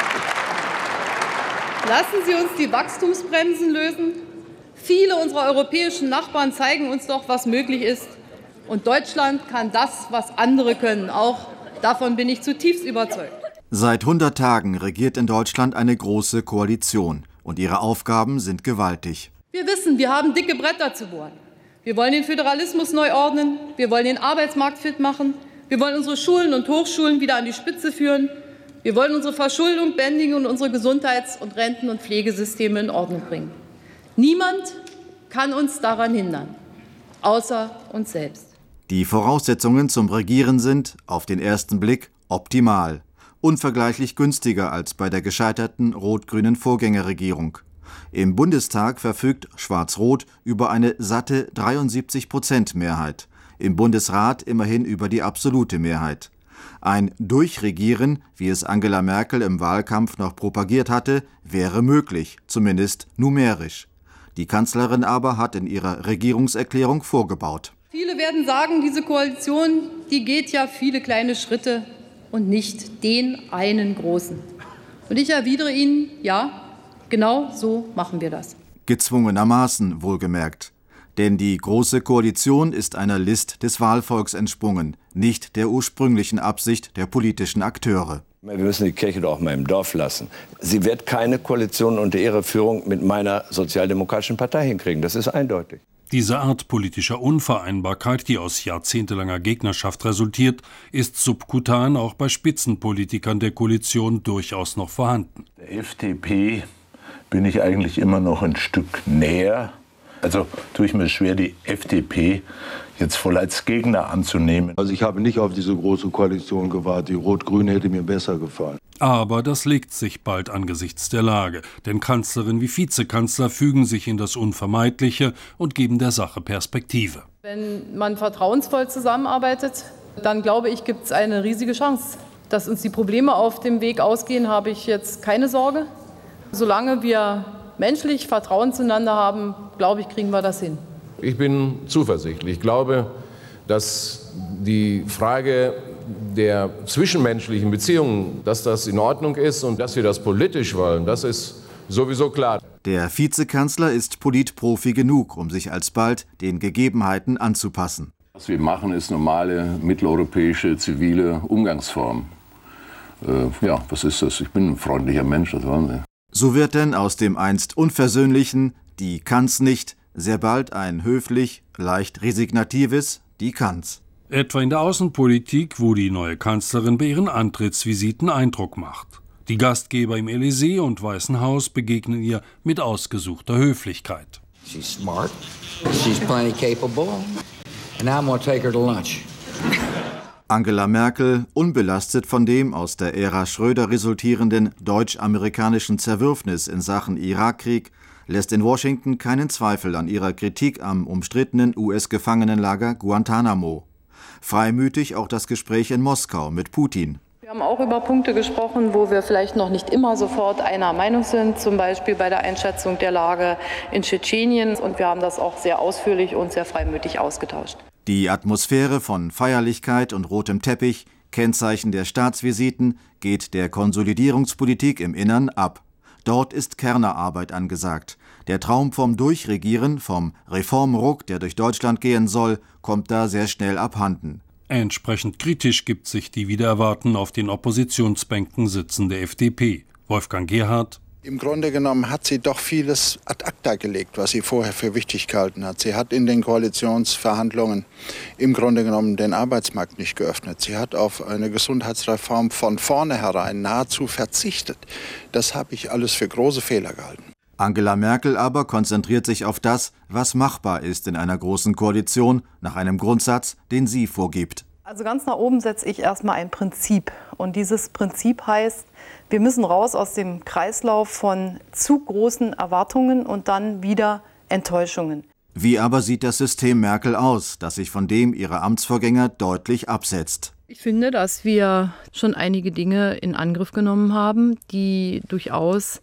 lassen Sie uns die Wachstumsbremsen lösen. Viele unserer europäischen Nachbarn zeigen uns doch, was möglich ist. Und Deutschland kann das, was andere können. Auch davon bin ich zutiefst überzeugt. Seit hundert Tagen regiert in Deutschland eine große Koalition. Und ihre Aufgaben sind gewaltig. Wir wissen, wir haben dicke Bretter zu bohren. Wir wollen den Föderalismus neu ordnen. Wir wollen den Arbeitsmarkt fit machen. Wir wollen unsere Schulen und Hochschulen wieder an die Spitze führen. Wir wollen unsere Verschuldung bändigen und unsere Gesundheits- und Renten- und Pflegesysteme in Ordnung bringen. Niemand kann uns daran hindern, außer uns selbst. Die Voraussetzungen zum Regieren sind, auf den ersten Blick, optimal. Unvergleichlich günstiger als bei der gescheiterten rot-grünen Vorgängerregierung. Im Bundestag verfügt Schwarz-Rot über eine satte dreiundsiebzig Prozent Mehrheit, im Bundesrat immerhin über die absolute Mehrheit. Ein Durchregieren, wie es Angela Merkel im Wahlkampf noch propagiert hatte, wäre möglich, zumindest numerisch. Die Kanzlerin aber hat in ihrer Regierungserklärung vorgebaut. Viele werden sagen, diese Koalition, die geht ja viele kleine Schritte und nicht den einen großen. Und ich erwidere Ihnen, ja, genau so machen wir das. Gezwungenermaßen wohlgemerkt. Denn die Große Koalition ist einer List des Wahlvolks entsprungen, nicht der ursprünglichen Absicht der politischen Akteure. Wir müssen die Kirche doch auch mal im Dorf lassen. Sie wird keine Koalition unter ihrer Führung mit meiner Sozialdemokratischen Partei hinkriegen. Das ist eindeutig. Diese Art politischer Unvereinbarkeit, die aus jahrzehntelanger Gegnerschaft resultiert, ist subkutan auch bei Spitzenpolitikern der Koalition durchaus noch vorhanden. Der F D P bin ich eigentlich immer noch ein Stück näher. Also tue ich mir schwer, die F D P jetzt voll als Gegner anzunehmen. Also ich habe nicht auf diese große Koalition gewartet. Die Rot-Grüne hätte mir besser gefallen. Aber das legt sich bald angesichts der Lage. Denn Kanzlerin wie Vizekanzler fügen sich in das Unvermeidliche und geben der Sache Perspektive. Wenn man vertrauensvoll zusammenarbeitet, dann glaube ich, gibt es eine riesige Chance. Dass uns die Probleme auf dem Weg ausgehen, habe ich jetzt keine Sorge. Solange wir menschlich Vertrauen zueinander haben, glaube ich, kriegen wir das hin. Ich bin zuversichtlich. Ich glaube, dass die Frage der zwischenmenschlichen Beziehungen, dass das in Ordnung ist und dass wir das politisch wollen, das ist sowieso klar. Der Vizekanzler ist Politprofi genug, um sich alsbald den Gegebenheiten anzupassen. Was wir machen, ist normale mitteleuropäische zivile Umgangsform. Äh, ja, was ist das? Ich bin ein freundlicher Mensch, das wollen Sie. So wird denn aus dem einst Unversöhnlichen, die kann's nicht, sehr bald ein höflich, leicht resignatives, die kann's. Etwa in der Außenpolitik, wo die neue Kanzlerin bei ihren Antrittsvisiten Eindruck macht. Die Gastgeber im Elysée und Weißen Haus begegnen ihr mit ausgesuchter Höflichkeit. She's smart, she's plenty capable, and I'm gonna take her to lunch. Angela Merkel, unbelastet von dem aus der Ära Schröder resultierenden deutsch-amerikanischen Zerwürfnis in Sachen Irakkrieg, lässt in Washington keinen Zweifel an ihrer Kritik am umstrittenen U S-Gefangenenlager Guantanamo. Freimütig auch das Gespräch in Moskau mit Putin. Wir haben auch über Punkte gesprochen, wo wir vielleicht noch nicht immer sofort einer Meinung sind, zum Beispiel bei der Einschätzung der Lage in Tschetschenien. Und wir haben das auch sehr ausführlich und sehr freimütig ausgetauscht. Die Atmosphäre von Feierlichkeit und rotem Teppich, Kennzeichen der Staatsvisiten, geht der Konsolidierungspolitik im Innern ab. Dort ist Kernerarbeit angesagt. Der Traum vom Durchregieren, vom Reformruck, der durch Deutschland gehen soll, kommt da sehr schnell abhanden. Entsprechend kritisch gibt sich die wider erwarten auf den Oppositionsbänken sitzende F D P. Wolfgang Gerhardt. Im Grunde genommen hat sie doch vieles ad acta gelegt, was sie vorher für wichtig gehalten hat. Sie hat in den Koalitionsverhandlungen im Grunde genommen den Arbeitsmarkt nicht geöffnet. Sie hat auf eine Gesundheitsreform von vornherein nahezu verzichtet. Das habe ich alles für große Fehler gehalten. Angela Merkel aber konzentriert sich auf das, was machbar ist in einer großen Koalition, nach einem Grundsatz, den sie vorgibt. Also ganz nach oben setze ich erstmal ein Prinzip. Und dieses Prinzip heißt, wir müssen raus aus dem Kreislauf von zu großen Erwartungen und dann wieder Enttäuschungen. Wie aber sieht das System Merkel aus, das sich von dem ihrer Amtsvorgänger deutlich absetzt? Ich finde, dass wir schon einige Dinge in Angriff genommen haben, die durchaus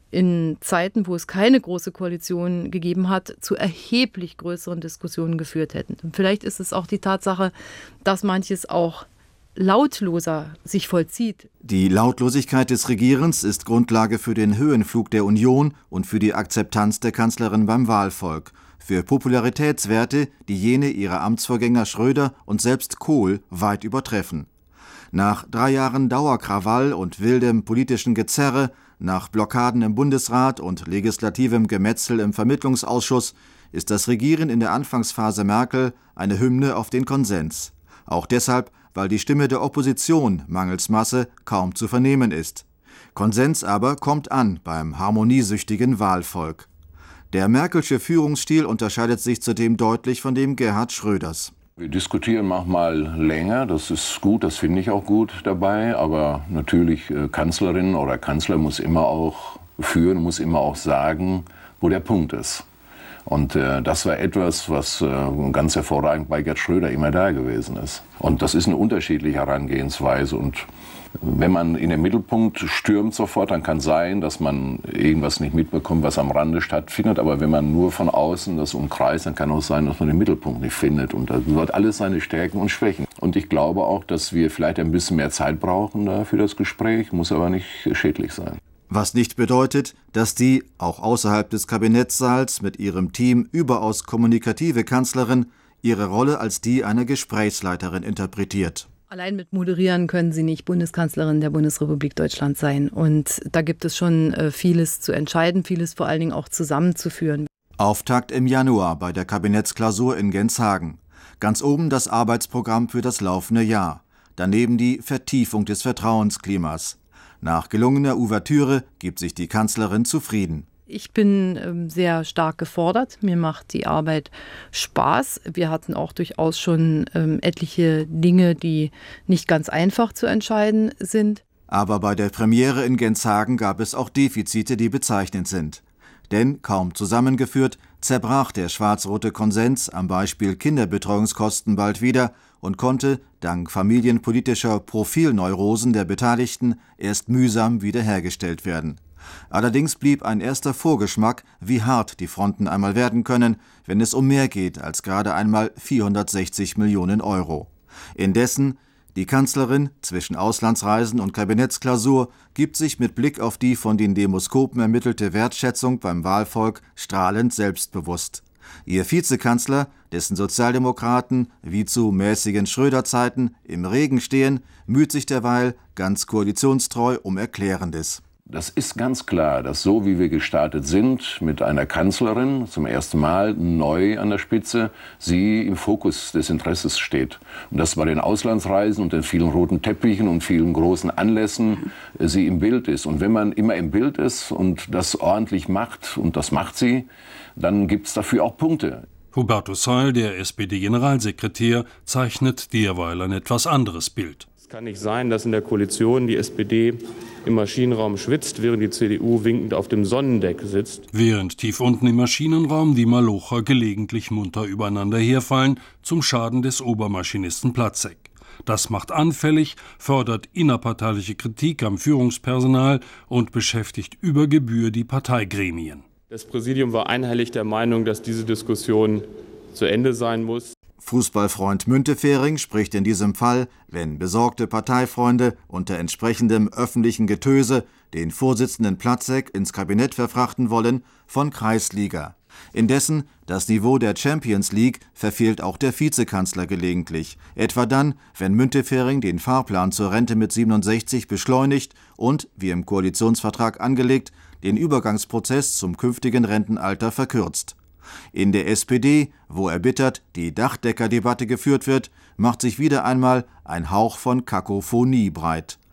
in Zeiten, wo es keine große Koalition gegeben hat, zu erheblich größeren Diskussionen geführt hätten. Und vielleicht ist es auch die Tatsache, dass manches auch lautloser sich vollzieht. Die Lautlosigkeit des Regierens ist Grundlage für den Höhenflug der Union und für die Akzeptanz der Kanzlerin beim Wahlvolk. Für Popularitätswerte, die jene ihrer Amtsvorgänger Schröder und selbst Kohl weit übertreffen. Nach drei Jahren Dauerkrawall und wildem politischen Gezerre, nach Blockaden im Bundesrat und legislativem Gemetzel im Vermittlungsausschuss ist das Regieren in der Anfangsphase Merkel eine Hymne auf den Konsens. Auch deshalb, weil die Stimme der Opposition mangels Masse kaum zu vernehmen ist. Konsens aber kommt an beim harmoniesüchtigen Wahlvolk. Der Merkelsche Führungsstil unterscheidet sich zudem deutlich von dem Gerhard Schröders. Wir diskutieren manchmal länger, das ist gut, das finde ich auch gut dabei, aber natürlich äh, Kanzlerin oder Kanzler muss immer auch führen, muss immer auch sagen, wo der Punkt ist. Und äh, das war etwas, was äh, ganz hervorragend bei Gerd Schröder immer da gewesen ist. Und das ist eine unterschiedliche Herangehensweise. Und wenn man in den Mittelpunkt stürmt sofort, dann kann sein, dass man irgendwas nicht mitbekommt, was am Rande stattfindet. Aber wenn man nur von außen das umkreist, dann kann auch sein, dass man den Mittelpunkt nicht findet. Und da hat alles seine Stärken und Schwächen. Und ich glaube auch, dass wir vielleicht ein bisschen mehr Zeit brauchen da für das Gespräch, muss aber nicht schädlich sein. Was nicht bedeutet, dass die, auch außerhalb des Kabinettssaals, mit ihrem Team überaus kommunikative Kanzlerin ihre Rolle als die einer Gesprächsleiterin interpretiert. Allein mit Moderieren können Sie nicht Bundeskanzlerin der Bundesrepublik Deutschland sein. Und da gibt es schon äh, vieles zu entscheiden, vieles vor allen Dingen auch zusammenzuführen. Auftakt im Januar bei der Kabinettsklausur in Genshagen. Ganz oben das Arbeitsprogramm für das laufende Jahr. Daneben die Vertiefung des Vertrauensklimas. Nach gelungener Ouvertüre gibt sich die Kanzlerin zufrieden. Ich bin ähm, sehr stark gefordert. Mir macht die Arbeit Spaß. Wir hatten auch durchaus schon ähm, etliche Dinge, die nicht ganz einfach zu entscheiden sind. Aber bei der Premiere in Genshagen gab es auch Defizite, die bezeichnend sind. Denn kaum zusammengeführt, zerbrach der schwarz-rote Konsens am Beispiel Kinderbetreuungskosten bald wieder und konnte, dank familienpolitischer Profilneurosen der Beteiligten, erst mühsam wiederhergestellt werden. Allerdings blieb ein erster Vorgeschmack, wie hart die Fronten einmal werden können, wenn es um mehr geht als gerade einmal vierhundertsechzig Millionen Euro. Indessen, die Kanzlerin zwischen Auslandsreisen und Kabinettsklausur gibt sich mit Blick auf die von den Demoskopen ermittelte Wertschätzung beim Wahlvolk strahlend selbstbewusst. Ihr Vizekanzler, dessen Sozialdemokraten wie zu mäßigen Schröder-Zeiten im Regen stehen, müht sich derweil ganz koalitionstreu um Erklärendes. Das ist ganz klar, dass so wie wir gestartet sind, mit einer Kanzlerin zum ersten Mal neu an der Spitze, sie im Fokus des Interesses steht. Und dass bei den Auslandsreisen und den vielen roten Teppichen und vielen großen Anlässen sie im Bild ist. Und wenn man immer im Bild ist und das ordentlich macht, und das macht sie, dann gibt es dafür auch Punkte. Hubertus Heil, der S P D-Generalsekretär, zeichnet derweil ein etwas anderes Bild. Es kann nicht sein, dass in der Koalition die S P D im Maschinenraum schwitzt, während die C D U winkend auf dem Sonnendeck sitzt. Während tief unten im Maschinenraum die Malocher gelegentlich munter übereinander herfallen, zum Schaden des Obermaschinisten Platzek. Das macht anfällig, fördert innerparteiliche Kritik am Führungspersonal und beschäftigt über Gebühr die Parteigremien. Das Präsidium war einhellig der Meinung, dass diese Diskussion zu Ende sein muss. Fußballfreund Müntefering spricht in diesem Fall, wenn besorgte Parteifreunde unter entsprechendem öffentlichen Getöse den Vorsitzenden Platzek ins Kabinett verfrachten wollen, von Kreisliga. Indessen, das Niveau der Champions League verfehlt auch der Vizekanzler gelegentlich. Etwa dann, wenn Müntefering den Fahrplan zur Rente mit siebenundsechzig beschleunigt und, wie im Koalitionsvertrag angelegt, den Übergangsprozess zum künftigen Rentenalter verkürzt. In der S P D, wo erbittert die Dachdecker-Debatte geführt wird, macht sich wieder einmal ein Hauch von Kakophonie breit.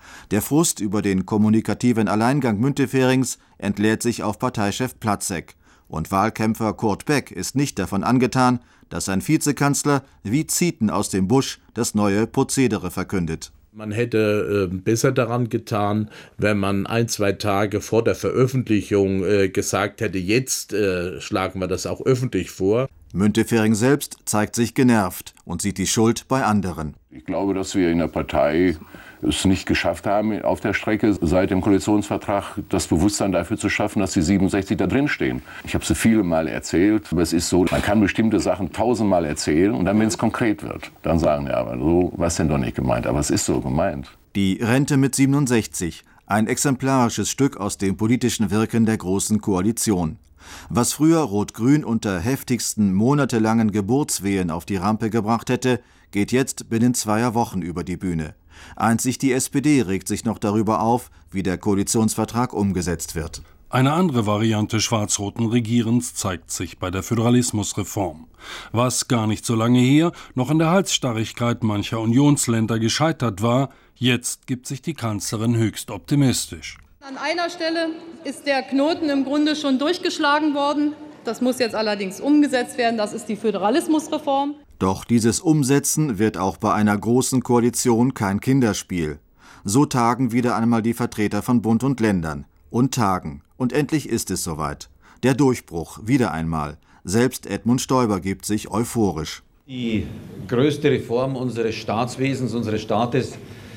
Der Frust über den kommunikativen Alleingang Münteferings entlädt sich auf Parteichef Platzek. Und Wahlkämpfer Kurt Beck ist nicht davon angetan, dass sein Vizekanzler wie Zieten aus dem Busch das neue Prozedere verkündet. Man hätte äh, besser daran getan, wenn man ein, zwei Tage vor der Veröffentlichung äh, gesagt hätte, jetzt äh, schlagen wir das auch öffentlich vor. Müntefering selbst zeigt sich genervt und sieht die Schuld bei anderen. Ich glaube, dass wir in der Partei es nicht geschafft haben, auf der Strecke seit dem Koalitionsvertrag das Bewusstsein dafür zu schaffen, dass die siebenundsechzig da drin stehen. Ich habe so viele Mal erzählt, aber es ist so, man kann bestimmte Sachen tausendmal erzählen und dann, wenn es konkret wird, dann sagen ja, aber so war es denn doch nicht gemeint, aber es ist so gemeint. Die Rente mit siebenundsechzig, ein exemplarisches Stück aus dem politischen Wirken der Großen Koalition. Was früher Rot-Grün unter heftigsten monatelangen Geburtswehen auf die Rampe gebracht hätte, geht jetzt binnen zweier Wochen über die Bühne. Einzig die S P D regt sich noch darüber auf, wie der Koalitionsvertrag umgesetzt wird. Eine andere Variante schwarz-roten Regierens zeigt sich bei der Föderalismusreform. Was gar nicht so lange her noch an der Halsstarrigkeit mancher Unionsländer gescheitert war, jetzt gibt sich die Kanzlerin höchst optimistisch. An einer Stelle ist der Knoten im Grunde schon durchgeschlagen worden. Das muss jetzt allerdings umgesetzt werden. Das ist die Föderalismusreform. Doch dieses Umsetzen wird auch bei einer großen Koalition kein Kinderspiel. So tagen wieder einmal die Vertreter von Bund und Ländern. Und tagen. Und endlich ist es soweit. Der Durchbruch, wieder einmal. Selbst Edmund Stoiber gibt sich euphorisch. Die größte Reform unseres Staatswesens, unseres Staates,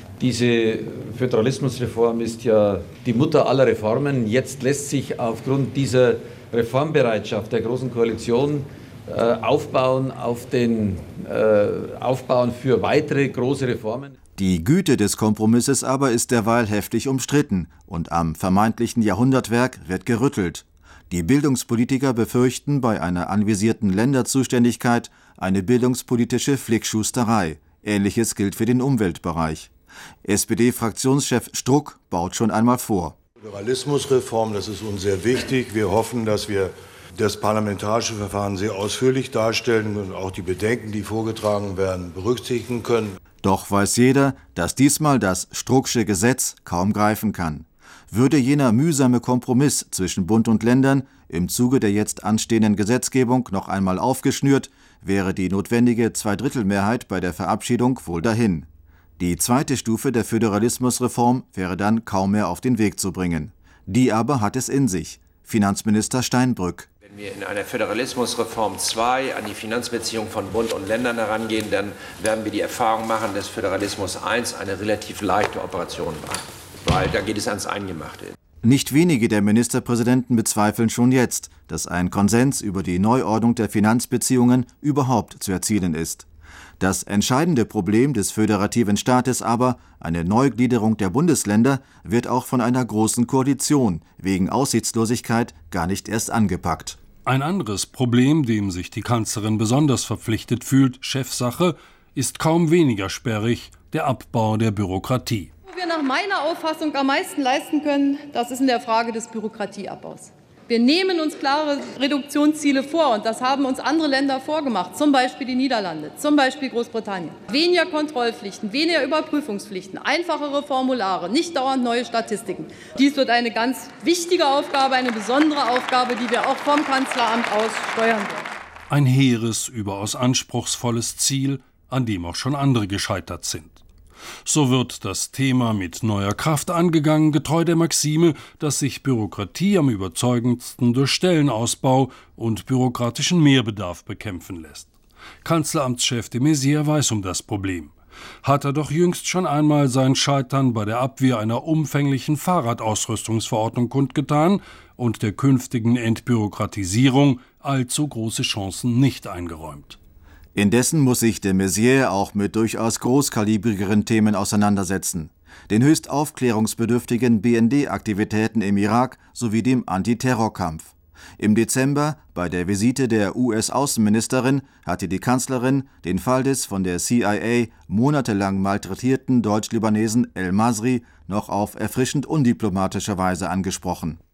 diese Föderalismusreform ist ja die Mutter aller Reformen. Jetzt lässt sich aufgrund dieser Reformbereitschaft der Großen Koalition äh, aufbauen auf den äh, Aufbauen für weitere große Reformen. Die Güte des Kompromisses aber ist derweil heftig umstritten und am vermeintlichen Jahrhundertwerk wird gerüttelt. Die Bildungspolitiker befürchten bei einer anvisierten Länderzuständigkeit eine bildungspolitische Flickschusterei. Ähnliches gilt für den Umweltbereich. S P D-Fraktionschef Struck baut schon einmal vor. Föderalismusreform, das ist uns sehr wichtig. Wir hoffen, dass wir das parlamentarische Verfahren sehr ausführlich darstellen und auch die Bedenken, die vorgetragen werden, berücksichtigen können. Doch weiß jeder, dass diesmal das Strucksche Gesetz kaum greifen kann. Würde jener mühsame Kompromiss zwischen Bund und Ländern im Zuge der jetzt anstehenden Gesetzgebung noch einmal aufgeschnürt, wäre die notwendige Zweidrittelmehrheit bei der Verabschiedung wohl dahin. Die zweite Stufe der Föderalismusreform wäre dann kaum mehr auf den Weg zu bringen. Die aber hat es in sich. Finanzminister Steinbrück. Wenn wir in einer Föderalismusreform zwei an die Finanzbeziehungen von Bund und Ländern herangehen, dann werden wir die Erfahrung machen, dass Föderalismus eins eine relativ leichte Operation war, weil da geht es ans Eingemachte. Nicht wenige der Ministerpräsidenten bezweifeln schon jetzt, dass ein Konsens über die Neuordnung der Finanzbeziehungen überhaupt zu erzielen ist. Das entscheidende Problem des föderativen Staates aber, eine Neugliederung der Bundesländer, wird auch von einer großen Koalition wegen Aussichtslosigkeit gar nicht erst angepackt. Ein anderes Problem, dem sich die Kanzlerin besonders verpflichtet fühlt, Chefsache, ist kaum weniger sperrig: der Abbau der Bürokratie. Wo wir nach meiner Auffassung am meisten leisten können, das ist in der Frage des Bürokratieabbaus. Wir nehmen uns klare Reduktionsziele vor, und das haben uns andere Länder vorgemacht, zum Beispiel die Niederlande, zum Beispiel Großbritannien. Weniger Kontrollpflichten, weniger Überprüfungspflichten, einfachere Formulare, nicht dauernd neue Statistiken. Dies wird eine ganz wichtige Aufgabe, eine besondere Aufgabe, die wir auch vom Kanzleramt aus steuern werden. Ein hehres, überaus anspruchsvolles Ziel, an dem auch schon andere gescheitert sind. So wird das Thema mit neuer Kraft angegangen, getreu der Maxime, dass sich Bürokratie am überzeugendsten durch Stellenausbau und bürokratischen Mehrbedarf bekämpfen lässt. Kanzleramtschef de Maizière weiß um das Problem. Hat er doch jüngst schon einmal sein Scheitern bei der Abwehr einer umfänglichen Fahrradausrüstungsverordnung kundgetan und der künftigen Entbürokratisierung allzu große Chancen nicht eingeräumt. Indessen muss sich de Maizière auch mit durchaus großkalibrigeren Themen auseinandersetzen. Den höchst aufklärungsbedürftigen B N D-Aktivitäten im Irak sowie dem Antiterrorkampf. Im Dezember, bei der Visite der U S-Außenministerin, hatte die Kanzlerin den Fall des von der C I A monatelang malträtierten Deutsch-Libanesen El Masri noch auf erfrischend undiplomatische Weise angesprochen.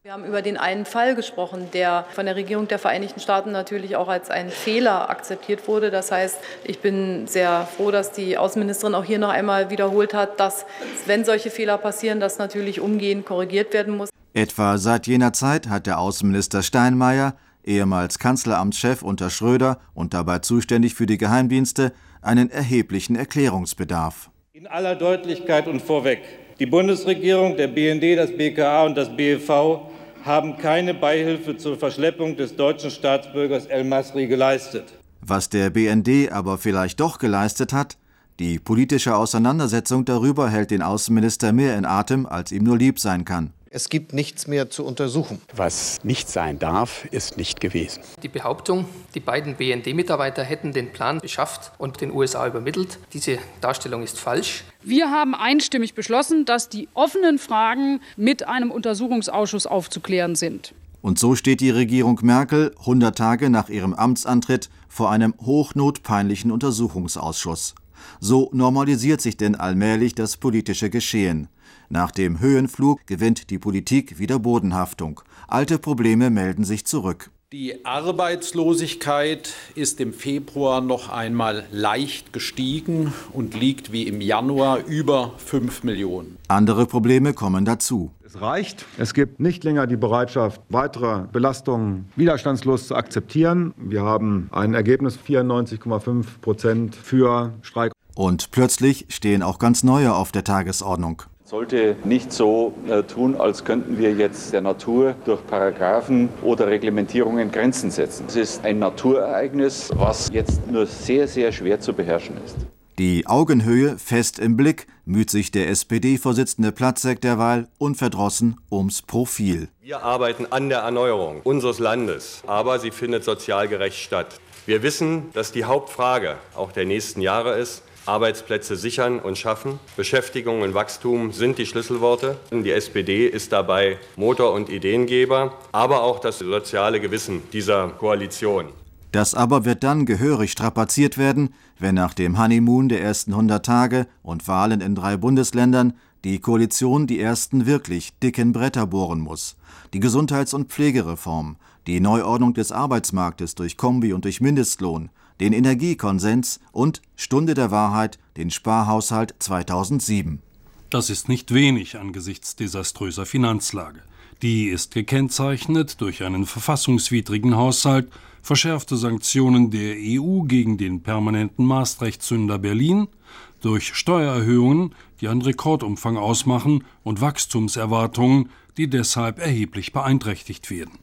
Wir haben über den einen Fall gesprochen, der von der Regierung der Vereinigten Staaten natürlich auch als ein Fehler akzeptiert wurde. Das heißt, ich bin sehr froh, dass die Außenministerin auch hier noch einmal wiederholt hat, dass, wenn solche Fehler passieren, das natürlich umgehend korrigiert werden muss. Etwa seit jener Zeit hat der Außenminister Steinmeier, ehemals Kanzleramtschef unter Schröder und dabei zuständig für die Geheimdienste, einen erheblichen Erklärungsbedarf. In aller Deutlichkeit und vorweg: Die Bundesregierung, der B N D, das B K A und das B E V haben keine Beihilfe zur Verschleppung des deutschen Staatsbürgers El-Masri geleistet. Was der B N D aber vielleicht doch geleistet hat, die politische Auseinandersetzung darüber hält den Außenminister mehr in Atem, als ihm nur lieb sein kann. Es gibt nichts mehr zu untersuchen. Was nicht sein darf, ist nicht gewesen. Die Behauptung, die beiden B N D-Mitarbeiter hätten den Plan beschafft und den U S A übermittelt, diese Darstellung ist falsch. Wir haben einstimmig beschlossen, dass die offenen Fragen mit einem Untersuchungsausschuss aufzuklären sind. Und so steht die Regierung Merkel hundert Tage nach ihrem Amtsantritt vor einem hochnotpeinlichen Untersuchungsausschuss. So normalisiert sich denn allmählich das politische Geschehen. Nach dem Höhenflug gewinnt die Politik wieder Bodenhaftung. Alte Probleme melden sich zurück. Die Arbeitslosigkeit ist im Februar noch einmal leicht gestiegen und liegt wie im Januar über fünf Millionen. Andere Probleme kommen dazu. Es reicht. Es gibt nicht länger die Bereitschaft, weitere Belastungen widerstandslos zu akzeptieren. Wir haben ein Ergebnis vierundneunzig Komma fünf Prozent für Streik. Und plötzlich stehen auch ganz neue auf der Tagesordnung. Sollte nicht so äh, tun, als könnten wir jetzt der Natur durch Paragraphen oder Reglementierungen Grenzen setzen. Es ist ein Naturereignis, was jetzt nur sehr, sehr schwer zu beherrschen ist. Die Augenhöhe fest im Blick, müht sich der S P D-Vorsitzende Platzek derweil unverdrossen ums Profil. Wir arbeiten an der Erneuerung unseres Landes, aber sie findet sozial gerecht statt. Wir wissen, dass die Hauptfrage auch der nächsten Jahre ist: Arbeitsplätze sichern und schaffen. Beschäftigung und Wachstum sind die Schlüsselworte. Die S P D ist dabei Motor und Ideengeber, aber auch das soziale Gewissen dieser Koalition. Das aber wird dann gehörig strapaziert werden, wenn nach dem Honeymoon der ersten hundert Tage und Wahlen in drei Bundesländern die Koalition die ersten wirklich dicken Bretter bohren muss. Die Gesundheits- und Pflegereform, die Neuordnung des Arbeitsmarktes durch Kombi und durch Mindestlohn, den Energiekonsens und Stunde der Wahrheit, den Sparhaushalt zweitausendsieben. Das ist nicht wenig angesichts desaströser Finanzlage. Die ist gekennzeichnet durch einen verfassungswidrigen Haushalt, verschärfte Sanktionen der E U gegen den permanenten Maastricht-Sünder Berlin, durch Steuererhöhungen, die einen Rekordumfang ausmachen, und Wachstumserwartungen, die deshalb erheblich beeinträchtigt werden.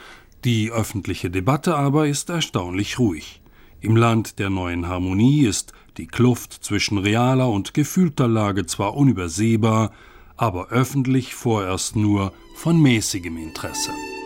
Die öffentliche Debatte aber ist erstaunlich ruhig. Im Land der neuen Harmonie ist die Kluft zwischen realer und gefühlter Lage zwar unübersehbar, aber öffentlich vorerst nur von mäßigem Interesse.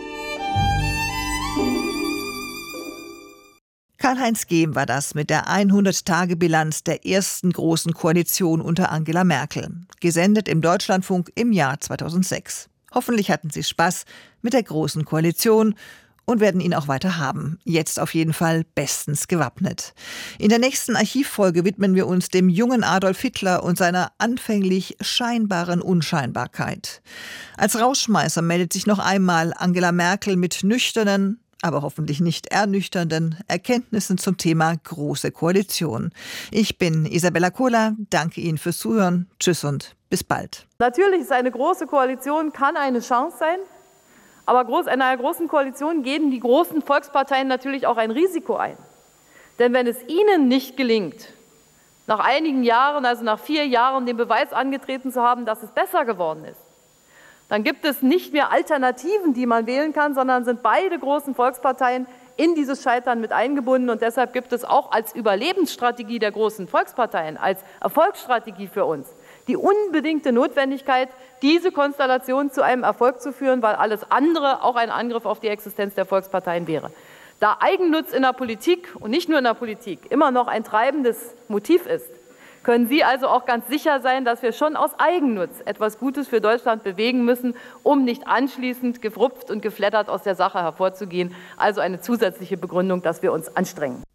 Karl-Heinz Gehm war das mit der hundert-Tage-Bilanz der ersten großen Koalition unter Angela Merkel, gesendet im Deutschlandfunk im Jahr zweitausendsechs. Hoffentlich hatten Sie Spaß mit der großen Koalition und werden ihn auch weiter haben. Jetzt auf jeden Fall bestens gewappnet. In der nächsten Archivfolge widmen wir uns dem jungen Adolf Hitler und seiner anfänglich scheinbaren Unscheinbarkeit. Als Rausschmeißer meldet sich noch einmal Angela Merkel mit nüchternen, aber hoffentlich nicht ernüchternden Erkenntnissen zum Thema Große Koalition. Ich bin Isabella Kohler, danke Ihnen fürs Zuhören. Tschüss und bis bald. Natürlich ist eine große Koalition, kann eine Chance sein. Aber in einer großen Koalition gehen die großen Volksparteien natürlich auch ein Risiko ein. Denn wenn es ihnen nicht gelingt, nach einigen Jahren, also nach vier Jahren, den Beweis angetreten zu haben, dass es besser geworden ist, dann gibt es nicht mehr Alternativen, die man wählen kann, sondern sind beide großen Volksparteien in dieses Scheitern mit eingebunden. Und deshalb gibt es auch als Überlebensstrategie der großen Volksparteien, als Erfolgsstrategie für uns, die unbedingte Notwendigkeit, diese Konstellation zu einem Erfolg zu führen, weil alles andere auch ein Angriff auf die Existenz der Volksparteien wäre. Da Eigennutz in der Politik und nicht nur in der Politik immer noch ein treibendes Motiv ist, können Sie also auch ganz sicher sein, dass wir schon aus Eigennutz etwas Gutes für Deutschland bewegen müssen, um nicht anschließend gerupft und geflattert aus der Sache hervorzugehen. Also eine zusätzliche Begründung, dass wir uns anstrengen.